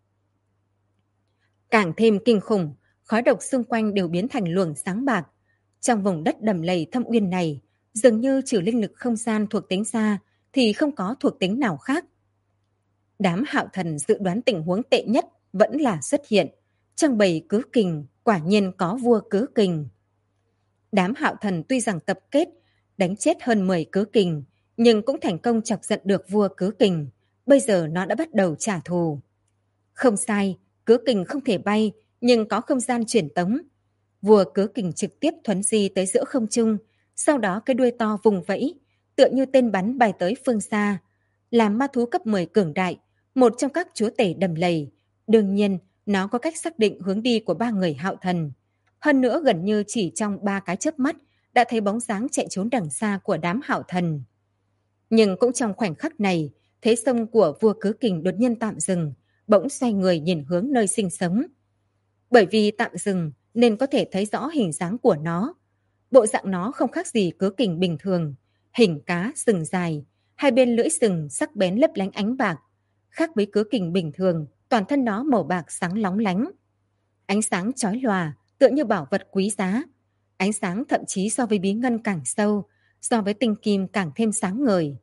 Càng thêm kinh khủng, khói độc xung quanh đều biến thành luồng sáng bạc. Trong vùng đất đầm lầy thâm uyên này, dường như trừ linh lực không gian thuộc tính ra thì không có thuộc tính nào khác. Đám Hạo Thần dự đoán tình huống tệ nhất vẫn là xuất hiện. Trong bầy Cớ Kình quả nhiên có vua Cớ Kình. Đám Hạo Thần tuy rằng tập kết đánh chết hơn 10 Cứ Kình, nhưng cũng thành công chọc giận được vua Cứ Kình. Bây giờ nó đã bắt đầu trả thù. Không sai, Cứ Kình không thể bay, nhưng có không gian truyền tống. Vua Cứ Kình trực tiếp thuấn di tới giữa không trung, sau đó cái đuôi to vùng vẫy, tựa như tên bắn bay tới phương xa. Làm ma thú cấp 10 cường đại, một trong các chúa tể đầm lầy. Đương nhiên, nó có cách xác định hướng đi của 3 người Hạo Thần. Hơn nữa gần như chỉ trong 3 cái chớp mắt đã thấy bóng dáng chạy trốn đằng xa của đám Hạo Thần. Nhưng cũng trong khoảnh khắc này, thế sông của vua Cứ Kình đột nhiên tạm dừng, bỗng xoay người nhìn hướng nơi sinh sống. Bởi vì tạm dừng nên có thể thấy rõ hình dáng của nó. Bộ dạng nó không khác gì Cứ Kình bình thường, hình cá, sừng dài, hai bên lưỡi sừng sắc bén lấp lánh ánh bạc. Khác với Cứ Kình bình thường, toàn thân nó màu bạc sáng lóng lánh. Ánh sáng chói lòa, tựa như bảo vật quý giá. Ánh sáng thậm chí so với bí ngân càng sâu, so với tinh kim càng thêm sáng ngời.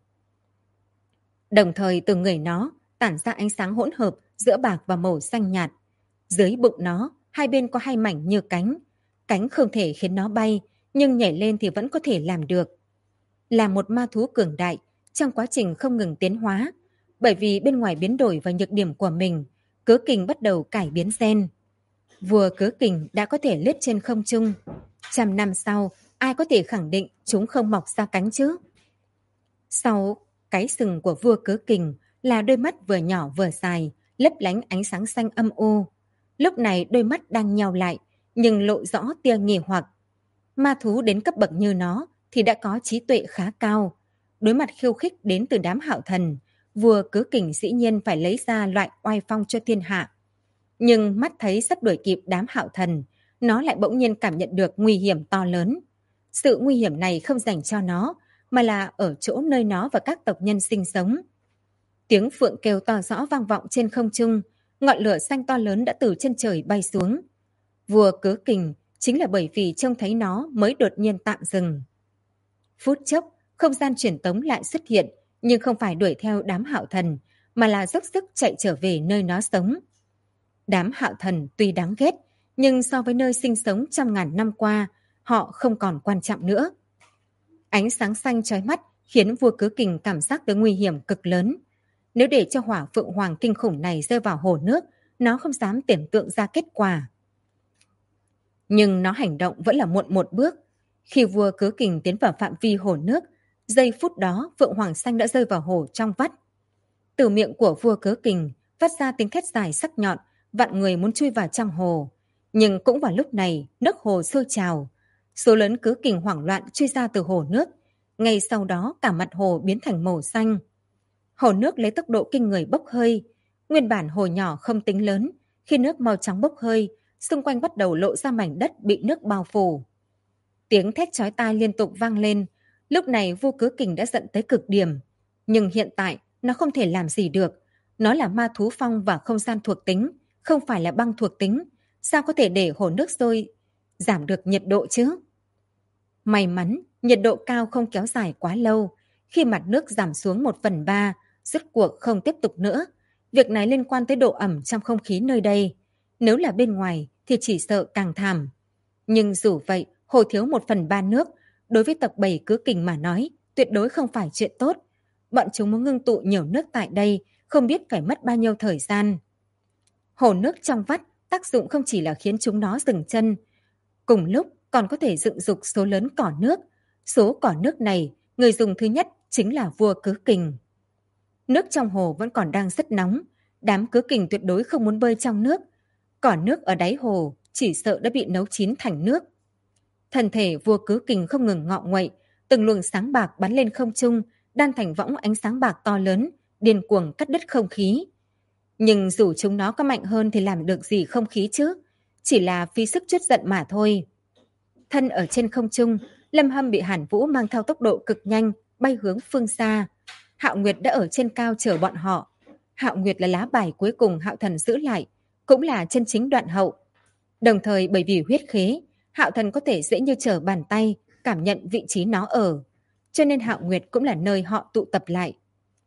Đồng thời từ người nó tản ra ánh sáng hỗn hợp giữa bạc và màu xanh nhạt. Dưới bụng nó, hai bên có hai mảnh như cánh. Cánh không thể khiến nó bay, nhưng nhảy lên thì vẫn có thể làm được. Là một ma thú cường đại, trong quá trình không ngừng tiến hóa, bởi vì bên ngoài biến đổi và nhược điểm của mình, Cứ Kình bắt đầu cải biến gen. Vua Cứ Kình đã có thể lướt trên không trung. 100 năm sau, ai có thể khẳng định chúng không mọc ra cánh chứ? Sau cái sừng của vua Cứ Kình là đôi mắt vừa nhỏ vừa dài, lấp lánh ánh sáng xanh âm u. Lúc này đôi mắt đang nheo lại, nhưng lộ rõ tia nghi hoặc. Ma thú đến cấp bậc như nó thì đã có trí tuệ khá cao. Đối mặt khiêu khích đến từ đám Hạo Thần, vua Cứ Kình dĩ nhiên phải lấy ra loại oai phong cho thiên hạ. Nhưng mắt thấy sắp đuổi kịp đám Hạo Thần, nó lại bỗng nhiên cảm nhận được nguy hiểm to lớn. Sự nguy hiểm này không dành cho nó, mà là ở chỗ nơi nó và các tộc nhân sinh sống. Tiếng phượng kêu to rõ vang vọng trên không trung, ngọn lửa xanh to lớn đã từ chân trời bay xuống. Vua Cứ Kình chính là bởi vì trông thấy nó mới đột nhiên tạm dừng. Phút chốc, không gian truyền tống lại xuất hiện, nhưng không phải đuổi theo đám Hạo Thần, mà là dốc sức chạy trở về nơi nó sống. Đám Hạo Thần tuy đáng ghét, nhưng so với nơi sinh sống trăm ngàn năm qua, họ không còn quan trọng nữa. Ánh sáng xanh chói mắt khiến vua Cứ Kình cảm giác tới nguy hiểm cực lớn. Nếu để cho hỏa phượng hoàng kinh khủng này rơi vào hồ nước, nó không dám tưởng tượng ra kết quả. Nhưng nó hành động vẫn là muộn một bước. Khi vua Cứ Kình tiến vào phạm vi hồ nước, giây phút đó phượng hoàng xanh đã rơi vào hồ trong vắt. Từ miệng của vua Cứ Kình phát ra tiếng thét dài sắc nhọn, vạn người muốn chui vào trong hồ. Nhưng cũng vào lúc này, nước hồ sôi trào. Số lớn Cứ Kình hoảng loạn chui ra từ hồ nước. Ngay sau đó cả mặt hồ biến thành màu xanh. Hồ nước lấy tốc độ kinh người bốc hơi. Nguyên bản hồ nhỏ không tính lớn, khi nước màu trắng bốc hơi, xung quanh bắt đầu lộ ra mảnh đất bị nước bao phủ. Tiếng thét chói tai liên tục vang lên. Lúc này vua Cứ Kình đã giận tới cực điểm. Nhưng hiện tại nó không thể làm gì được. Nó là ma thú phong và không gian thuộc tính, không phải là băng thuộc tính. Sao có thể để hồ nước sôi giảm được nhiệt độ chứ? May mắn, nhiệt độ cao không kéo dài quá lâu. Khi mặt nước giảm xuống 1/3, rốt cuộc không tiếp tục nữa. Việc này liên quan tới độ ẩm trong không khí nơi đây. Nếu là bên ngoài thì chỉ sợ càng thảm. Nhưng dù vậy, hồ thiếu 1/3 nước, đối với tộc Bầy Cứ Kình mà nói, tuyệt đối không phải chuyện tốt. Bọn chúng muốn ngưng tụ nhiều nước tại đây, không biết phải mất bao nhiêu thời gian. Hồ nước trong vắt tác dụng không chỉ là khiến chúng nó dừng chân, cùng lúc còn có thể dựng dục số lớn cỏ nước. Số cỏ nước này, người dùng thứ nhất chính là vua Cứ Kình. Nước trong hồ vẫn còn đang rất nóng, đám Cứ Kình tuyệt đối không muốn bơi trong nước. Cỏ nước ở đáy hồ chỉ sợ đã bị nấu chín thành nước. Thân thể vua Cứ Kình không ngừng ngọ nguậy, từng luồng sáng bạc bắn lên không trung, đan thành võng ánh sáng bạc to lớn, điên cuồng cắt đứt không khí. Nhưng dù chúng nó có mạnh hơn thì làm được gì không khí chứ? Chỉ là phí sức chút giận mà thôi. Thân ở trên không trung, Lâm Hâm bị Hàn Vũ mang theo tốc độ cực nhanh, bay hướng phương xa. Hạo Nguyệt đã ở trên cao chờ bọn họ. Hạo Nguyệt là lá bài cuối cùng Hạo Thần giữ lại, cũng là chân chính đoạn hậu. Đồng thời bởi vì huyết khế, Hạo Thần có thể dễ như trở bàn tay cảm nhận vị trí nó ở. Cho nên Hạo Nguyệt cũng là nơi họ tụ tập lại.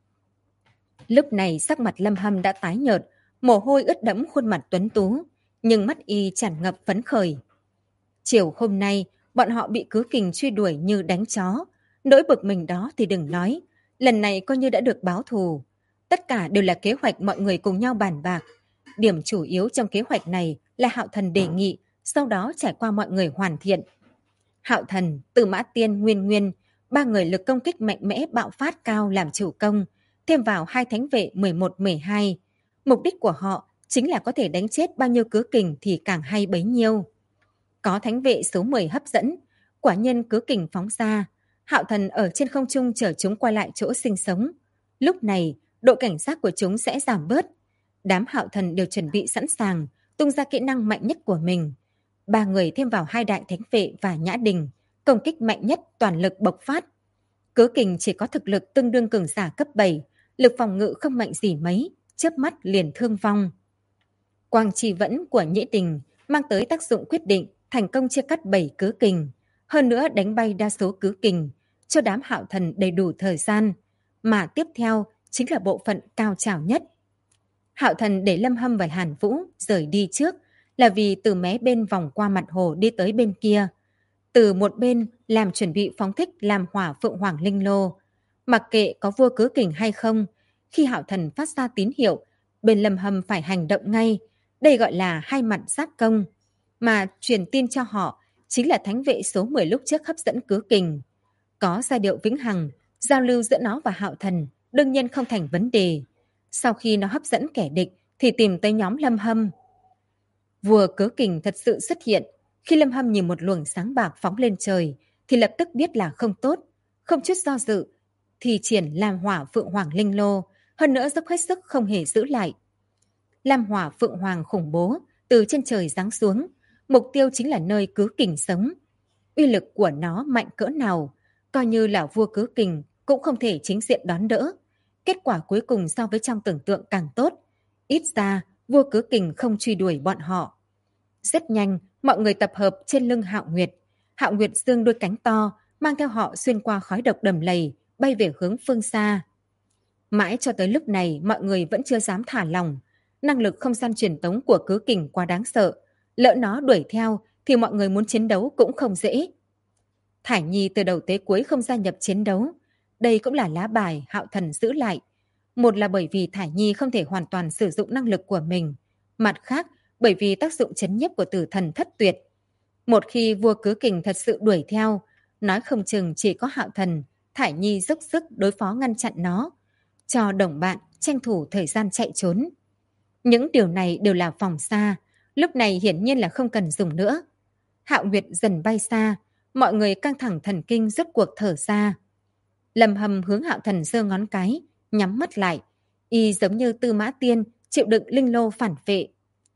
Lúc này sắc mặt Lâm Hâm đã tái nhợt, mồ hôi ướt đẫm khuôn mặt tuấn tú, nhưng mắt y tràn ngập phấn khởi. Chiều hôm nay, bọn họ bị Cứ Kình truy đuổi như đánh chó. Nỗi bực mình đó thì đừng nói, lần này coi như đã được báo thù. Tất cả đều là kế hoạch mọi người cùng nhau bàn bạc. Điểm chủ yếu trong kế hoạch này là Hạo Thần đề nghị, sau đó trải qua mọi người hoàn thiện. Hạo Thần, Tư Mã Tiên, Nguyên Nguyên, ba người lực công kích mạnh mẽ bạo phát cao làm chủ công, thêm vào hai thánh vệ 11-12. Mục đích của họ chính là có thể đánh chết bao nhiêu cứ kình thì càng hay bấy nhiêu. Có thánh vệ số 10 hấp dẫn, quả nhân cứ kình phóng ra. Hạo Thần ở trên không trung chở chúng quay lại chỗ sinh sống. Lúc này, độ cảnh giác của chúng sẽ giảm bớt. Đám Hạo Thần đều chuẩn bị sẵn sàng, tung ra kỹ năng mạnh nhất của mình. Ba người thêm vào hai đại thánh vệ và Nhã Đình, công kích mạnh nhất toàn lực bộc phát. Cứ kình chỉ có thực lực tương đương cường giả cấp 7, lực phòng ngự không mạnh gì mấy, chớp mắt liền thương vong. Quang chi vẫn của Nhĩ Tình mang tới tác dụng quyết định, thành công chia cắt 7 cứ kình, hơn nữa đánh bay đa số cứ kình, cho đám Hạo Thần đầy đủ thời gian, mà tiếp theo chính là bộ phận cao trào nhất. Hạo Thần để Lâm Hâm và Hàn Vũ rời đi trước là vì từ mé bên vòng qua mặt hồ đi tới bên kia. Từ một bên làm chuẩn bị phóng thích làm hỏa Phượng Hoàng Linh Lô. Mặc kệ có vua cứ kình hay không, khi Hạo Thần phát ra tín hiệu, bên Lâm Hâm phải hành động ngay. Đây gọi là hai mặt giáp công. Mà truyền tin cho họ chính là thánh vệ số 10 lúc trước hấp dẫn cứ kình. Có giai điệu vĩnh hằng, giao lưu giữa nó và Hạo Thần đương nhiên không thành vấn đề. Sau khi nó hấp dẫn kẻ địch thì tìm tới nhóm Lâm Hâm. Vua cứ kình thật sự xuất hiện. Khi Lâm Hâm nhìn một luồng sáng bạc phóng lên trời thì lập tức biết là không tốt. Không chút do dự thì triển làm hỏa Phượng Hoàng Linh Lô, hơn nữa dốc hết sức không hề giữ lại. Lam hỏa Phượng Hoàng khủng bố từ trên trời giáng xuống, mục tiêu chính là nơi cứ kình sống. Uy lực của nó mạnh cỡ nào, coi như là vua cứ kình cũng không thể chính diện đón đỡ. Kết quả cuối cùng so với trong tưởng tượng càng tốt. Ít ra vua cứ kình không truy đuổi bọn họ. Rất nhanh, mọi người tập hợp trên lưng Hạo Nguyệt. Hạo Nguyệt giương đôi cánh to, mang theo họ xuyên qua khói độc đầm lầy, bay về hướng phương xa. Mãi cho tới lúc này, mọi người vẫn chưa dám thả lòng. Năng lực không gian truyền tống của cứ kình quá đáng sợ. Lỡ nó đuổi theo, thì mọi người muốn chiến đấu cũng không dễ. Thải Nhi từ đầu tới cuối không gia nhập chiến đấu. Đây cũng là lá bài Hạo Thần giữ lại. Một là bởi vì Thải Nhi không thể hoàn toàn sử dụng năng lực của mình. Mặt khác, bởi vì tác dụng chấn nhiếp của tử thần thất tuyệt. Một khi vua cứ kình thật sự đuổi theo, nói không chừng chỉ có Hạo Thần, Thải Nhi dốc sức đối phó ngăn chặn nó, cho đồng bạn tranh thủ thời gian chạy trốn. Những điều này đều là phòng xa, lúc này hiển nhiên là không cần dùng nữa. Hạo Nguyệt dần bay xa, mọi người căng thẳng thần kinh rốt cuộc thở ra. Lâm Hâm hướng Hạo Thần giơ ngón cái, nhắm mắt lại, y giống như Tư Mã Tiên chịu đựng linh lô phản vệ.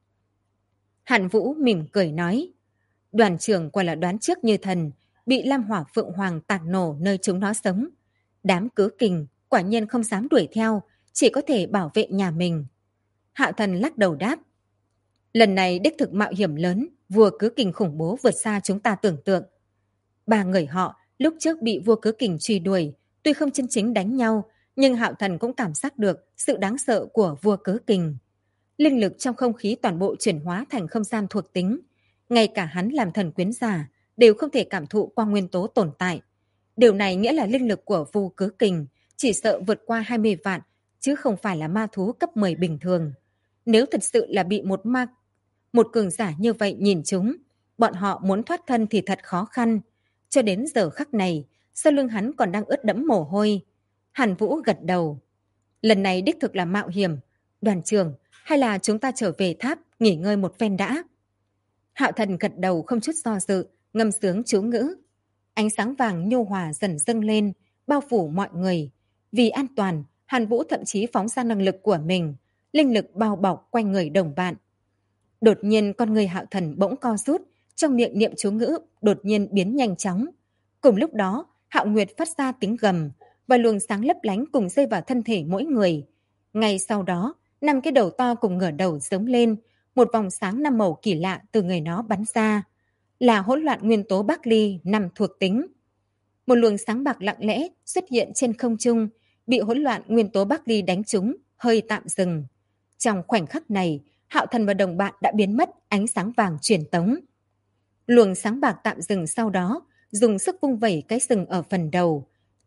Hàn Vũ mỉm cười nói, đoàn trưởng quả là đoán trước như thần, bị Lam hỏa Phượng Hoàng tạc nổ nơi chúng nó sống. Đám cứ kình quả nhiên không dám đuổi theo, chỉ có thể bảo vệ nhà mình. Hạo Thần lắc đầu đáp, lần này đích thực mạo hiểm lớn, vua cứ kình khủng bố vượt xa chúng ta tưởng tượng. Ba người họ lúc trước bị vua cứ kình truy đuổi, tuy không chân chính đánh nhau, nhưng Hạo Thần cũng cảm giác được sự đáng sợ của vua cứ kình. Linh lực trong không khí toàn bộ chuyển hóa thành không gian thuộc tính. Ngay cả hắn làm thần quyến giả đều không thể cảm thụ qua nguyên tố tồn tại. Điều này nghĩa là linh lực của vua cứ kình chỉ sợ vượt qua 20 vạn, chứ không phải là ma thú cấp 10 bình thường. Nếu thật sự là bị một cường giả như vậy nhìn chúng, bọn họ muốn thoát thân thì thật khó khăn. Cho đến giờ khắc này, sau lưng hắn còn đang ướt đẫm mồ hôi. Hàn Vũ gật đầu. Lần này đích thực là mạo hiểm. Đoàn trưởng, hay là chúng ta trở về tháp nghỉ ngơi một phen đã? Hạo Thần gật đầu không chút do dự, ngâm sướng chú ngữ. Ánh sáng vàng nhu hòa dần dâng lên, bao phủ mọi người. Vì an toàn, Hàn Vũ thậm chí phóng ra năng lực của mình, linh lực bao bọc quanh người đồng bạn. Đột nhiên con người Hạo Thần bỗng co rút, trong miệng niệm chú ngữ đột nhiên biến nhanh chóng. Cùng lúc đó, Hạo Nguyệt phát ra tiếng gầm, và luồng sáng lấp lánh cùng rơi vào thân thể mỗi người. Ngay sau đó, 5 cái đầu to cùng ngửa đầu giống lên, một vòng sáng 5 màu kỳ lạ từ người nó bắn ra. Là hỗn loạn nguyên tố Bắc Ly 5 thuộc tính. Một luồng sáng bạc lặng lẽ xuất hiện trên không trung, bị hỗn loạn nguyên tố Bắc Ly đánh trúng, hơi tạm dừng. Trong khoảnh khắc này, Hạo Thần và đồng bạn đã biến mất ánh sáng vàng truyền tống. Luồng sáng bạc tạm dừng sau đó, dùng sức vung vẩy cái sừng ở phần đầu.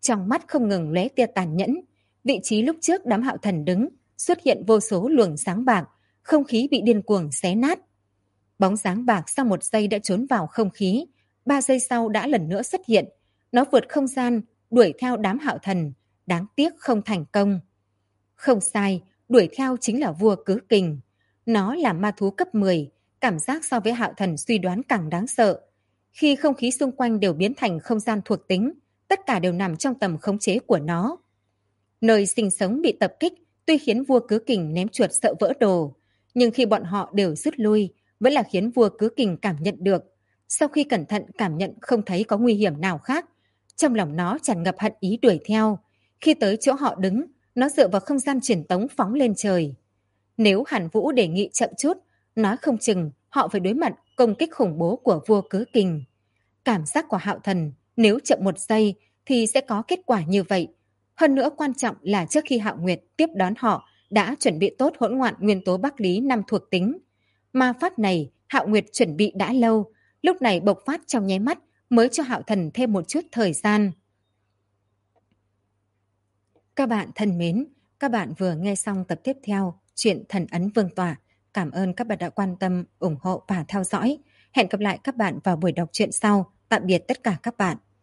Trong mắt không ngừng lóe tia tàn nhẫn, vị trí lúc trước đám Hạo Thần đứng, xuất hiện vô số luồng sáng bạc, không khí bị điên cuồng xé nát. Bóng dáng bạc sau 1 giây đã trốn vào không khí, 3 giây sau đã lần nữa xuất hiện. Nó vượt không gian, đuổi theo đám Hạo Thần, đáng tiếc không thành công. Không sai, đuổi theo chính là vua Cứ Kình. Nó là ma thú cấp 10, cảm giác so với Hạo Thần suy đoán càng đáng sợ. Khi không khí xung quanh đều biến thành không gian thuộc tính, tất cả đều nằm trong tầm khống chế của nó. Nơi sinh sống bị tập kích tuy khiến vua Cứ Kình ném chuột sợ vỡ đồ, nhưng khi bọn họ đều rút lui, vẫn là khiến vua Cứ Kình cảm nhận được. Sau khi cẩn thận cảm nhận không thấy có nguy hiểm nào khác, trong lòng nó tràn ngập hận ý đuổi theo. Khi tới chỗ họ đứng, nó dựa vào không gian truyền tống phóng lên trời. Nếu Hàn Vũ đề nghị chậm chút, nói không chừng họ phải đối mặt công kích khủng bố của vua Cứ Kình. Cảm giác của Hạo Thần, nếu chậm 1 giây thì sẽ có kết quả như vậy. Hơn nữa quan trọng là trước khi Hạo Nguyệt tiếp đón họ đã chuẩn bị tốt hỗn loạn nguyên tố Bắc Lý 5 thuộc tính. Ma pháp này Hạo Nguyệt chuẩn bị đã lâu, lúc này bộc phát trong nháy mắt mới cho Hạo Thần thêm một chút thời gian. Các bạn thân mến, các bạn vừa nghe xong tập tiếp theo truyện Thần Ấn Vương Tỏa. Cảm ơn các bạn đã quan tâm, ủng hộ và theo dõi. Hẹn gặp lại các bạn vào buổi đọc truyện sau. Tạm biệt tất cả các bạn.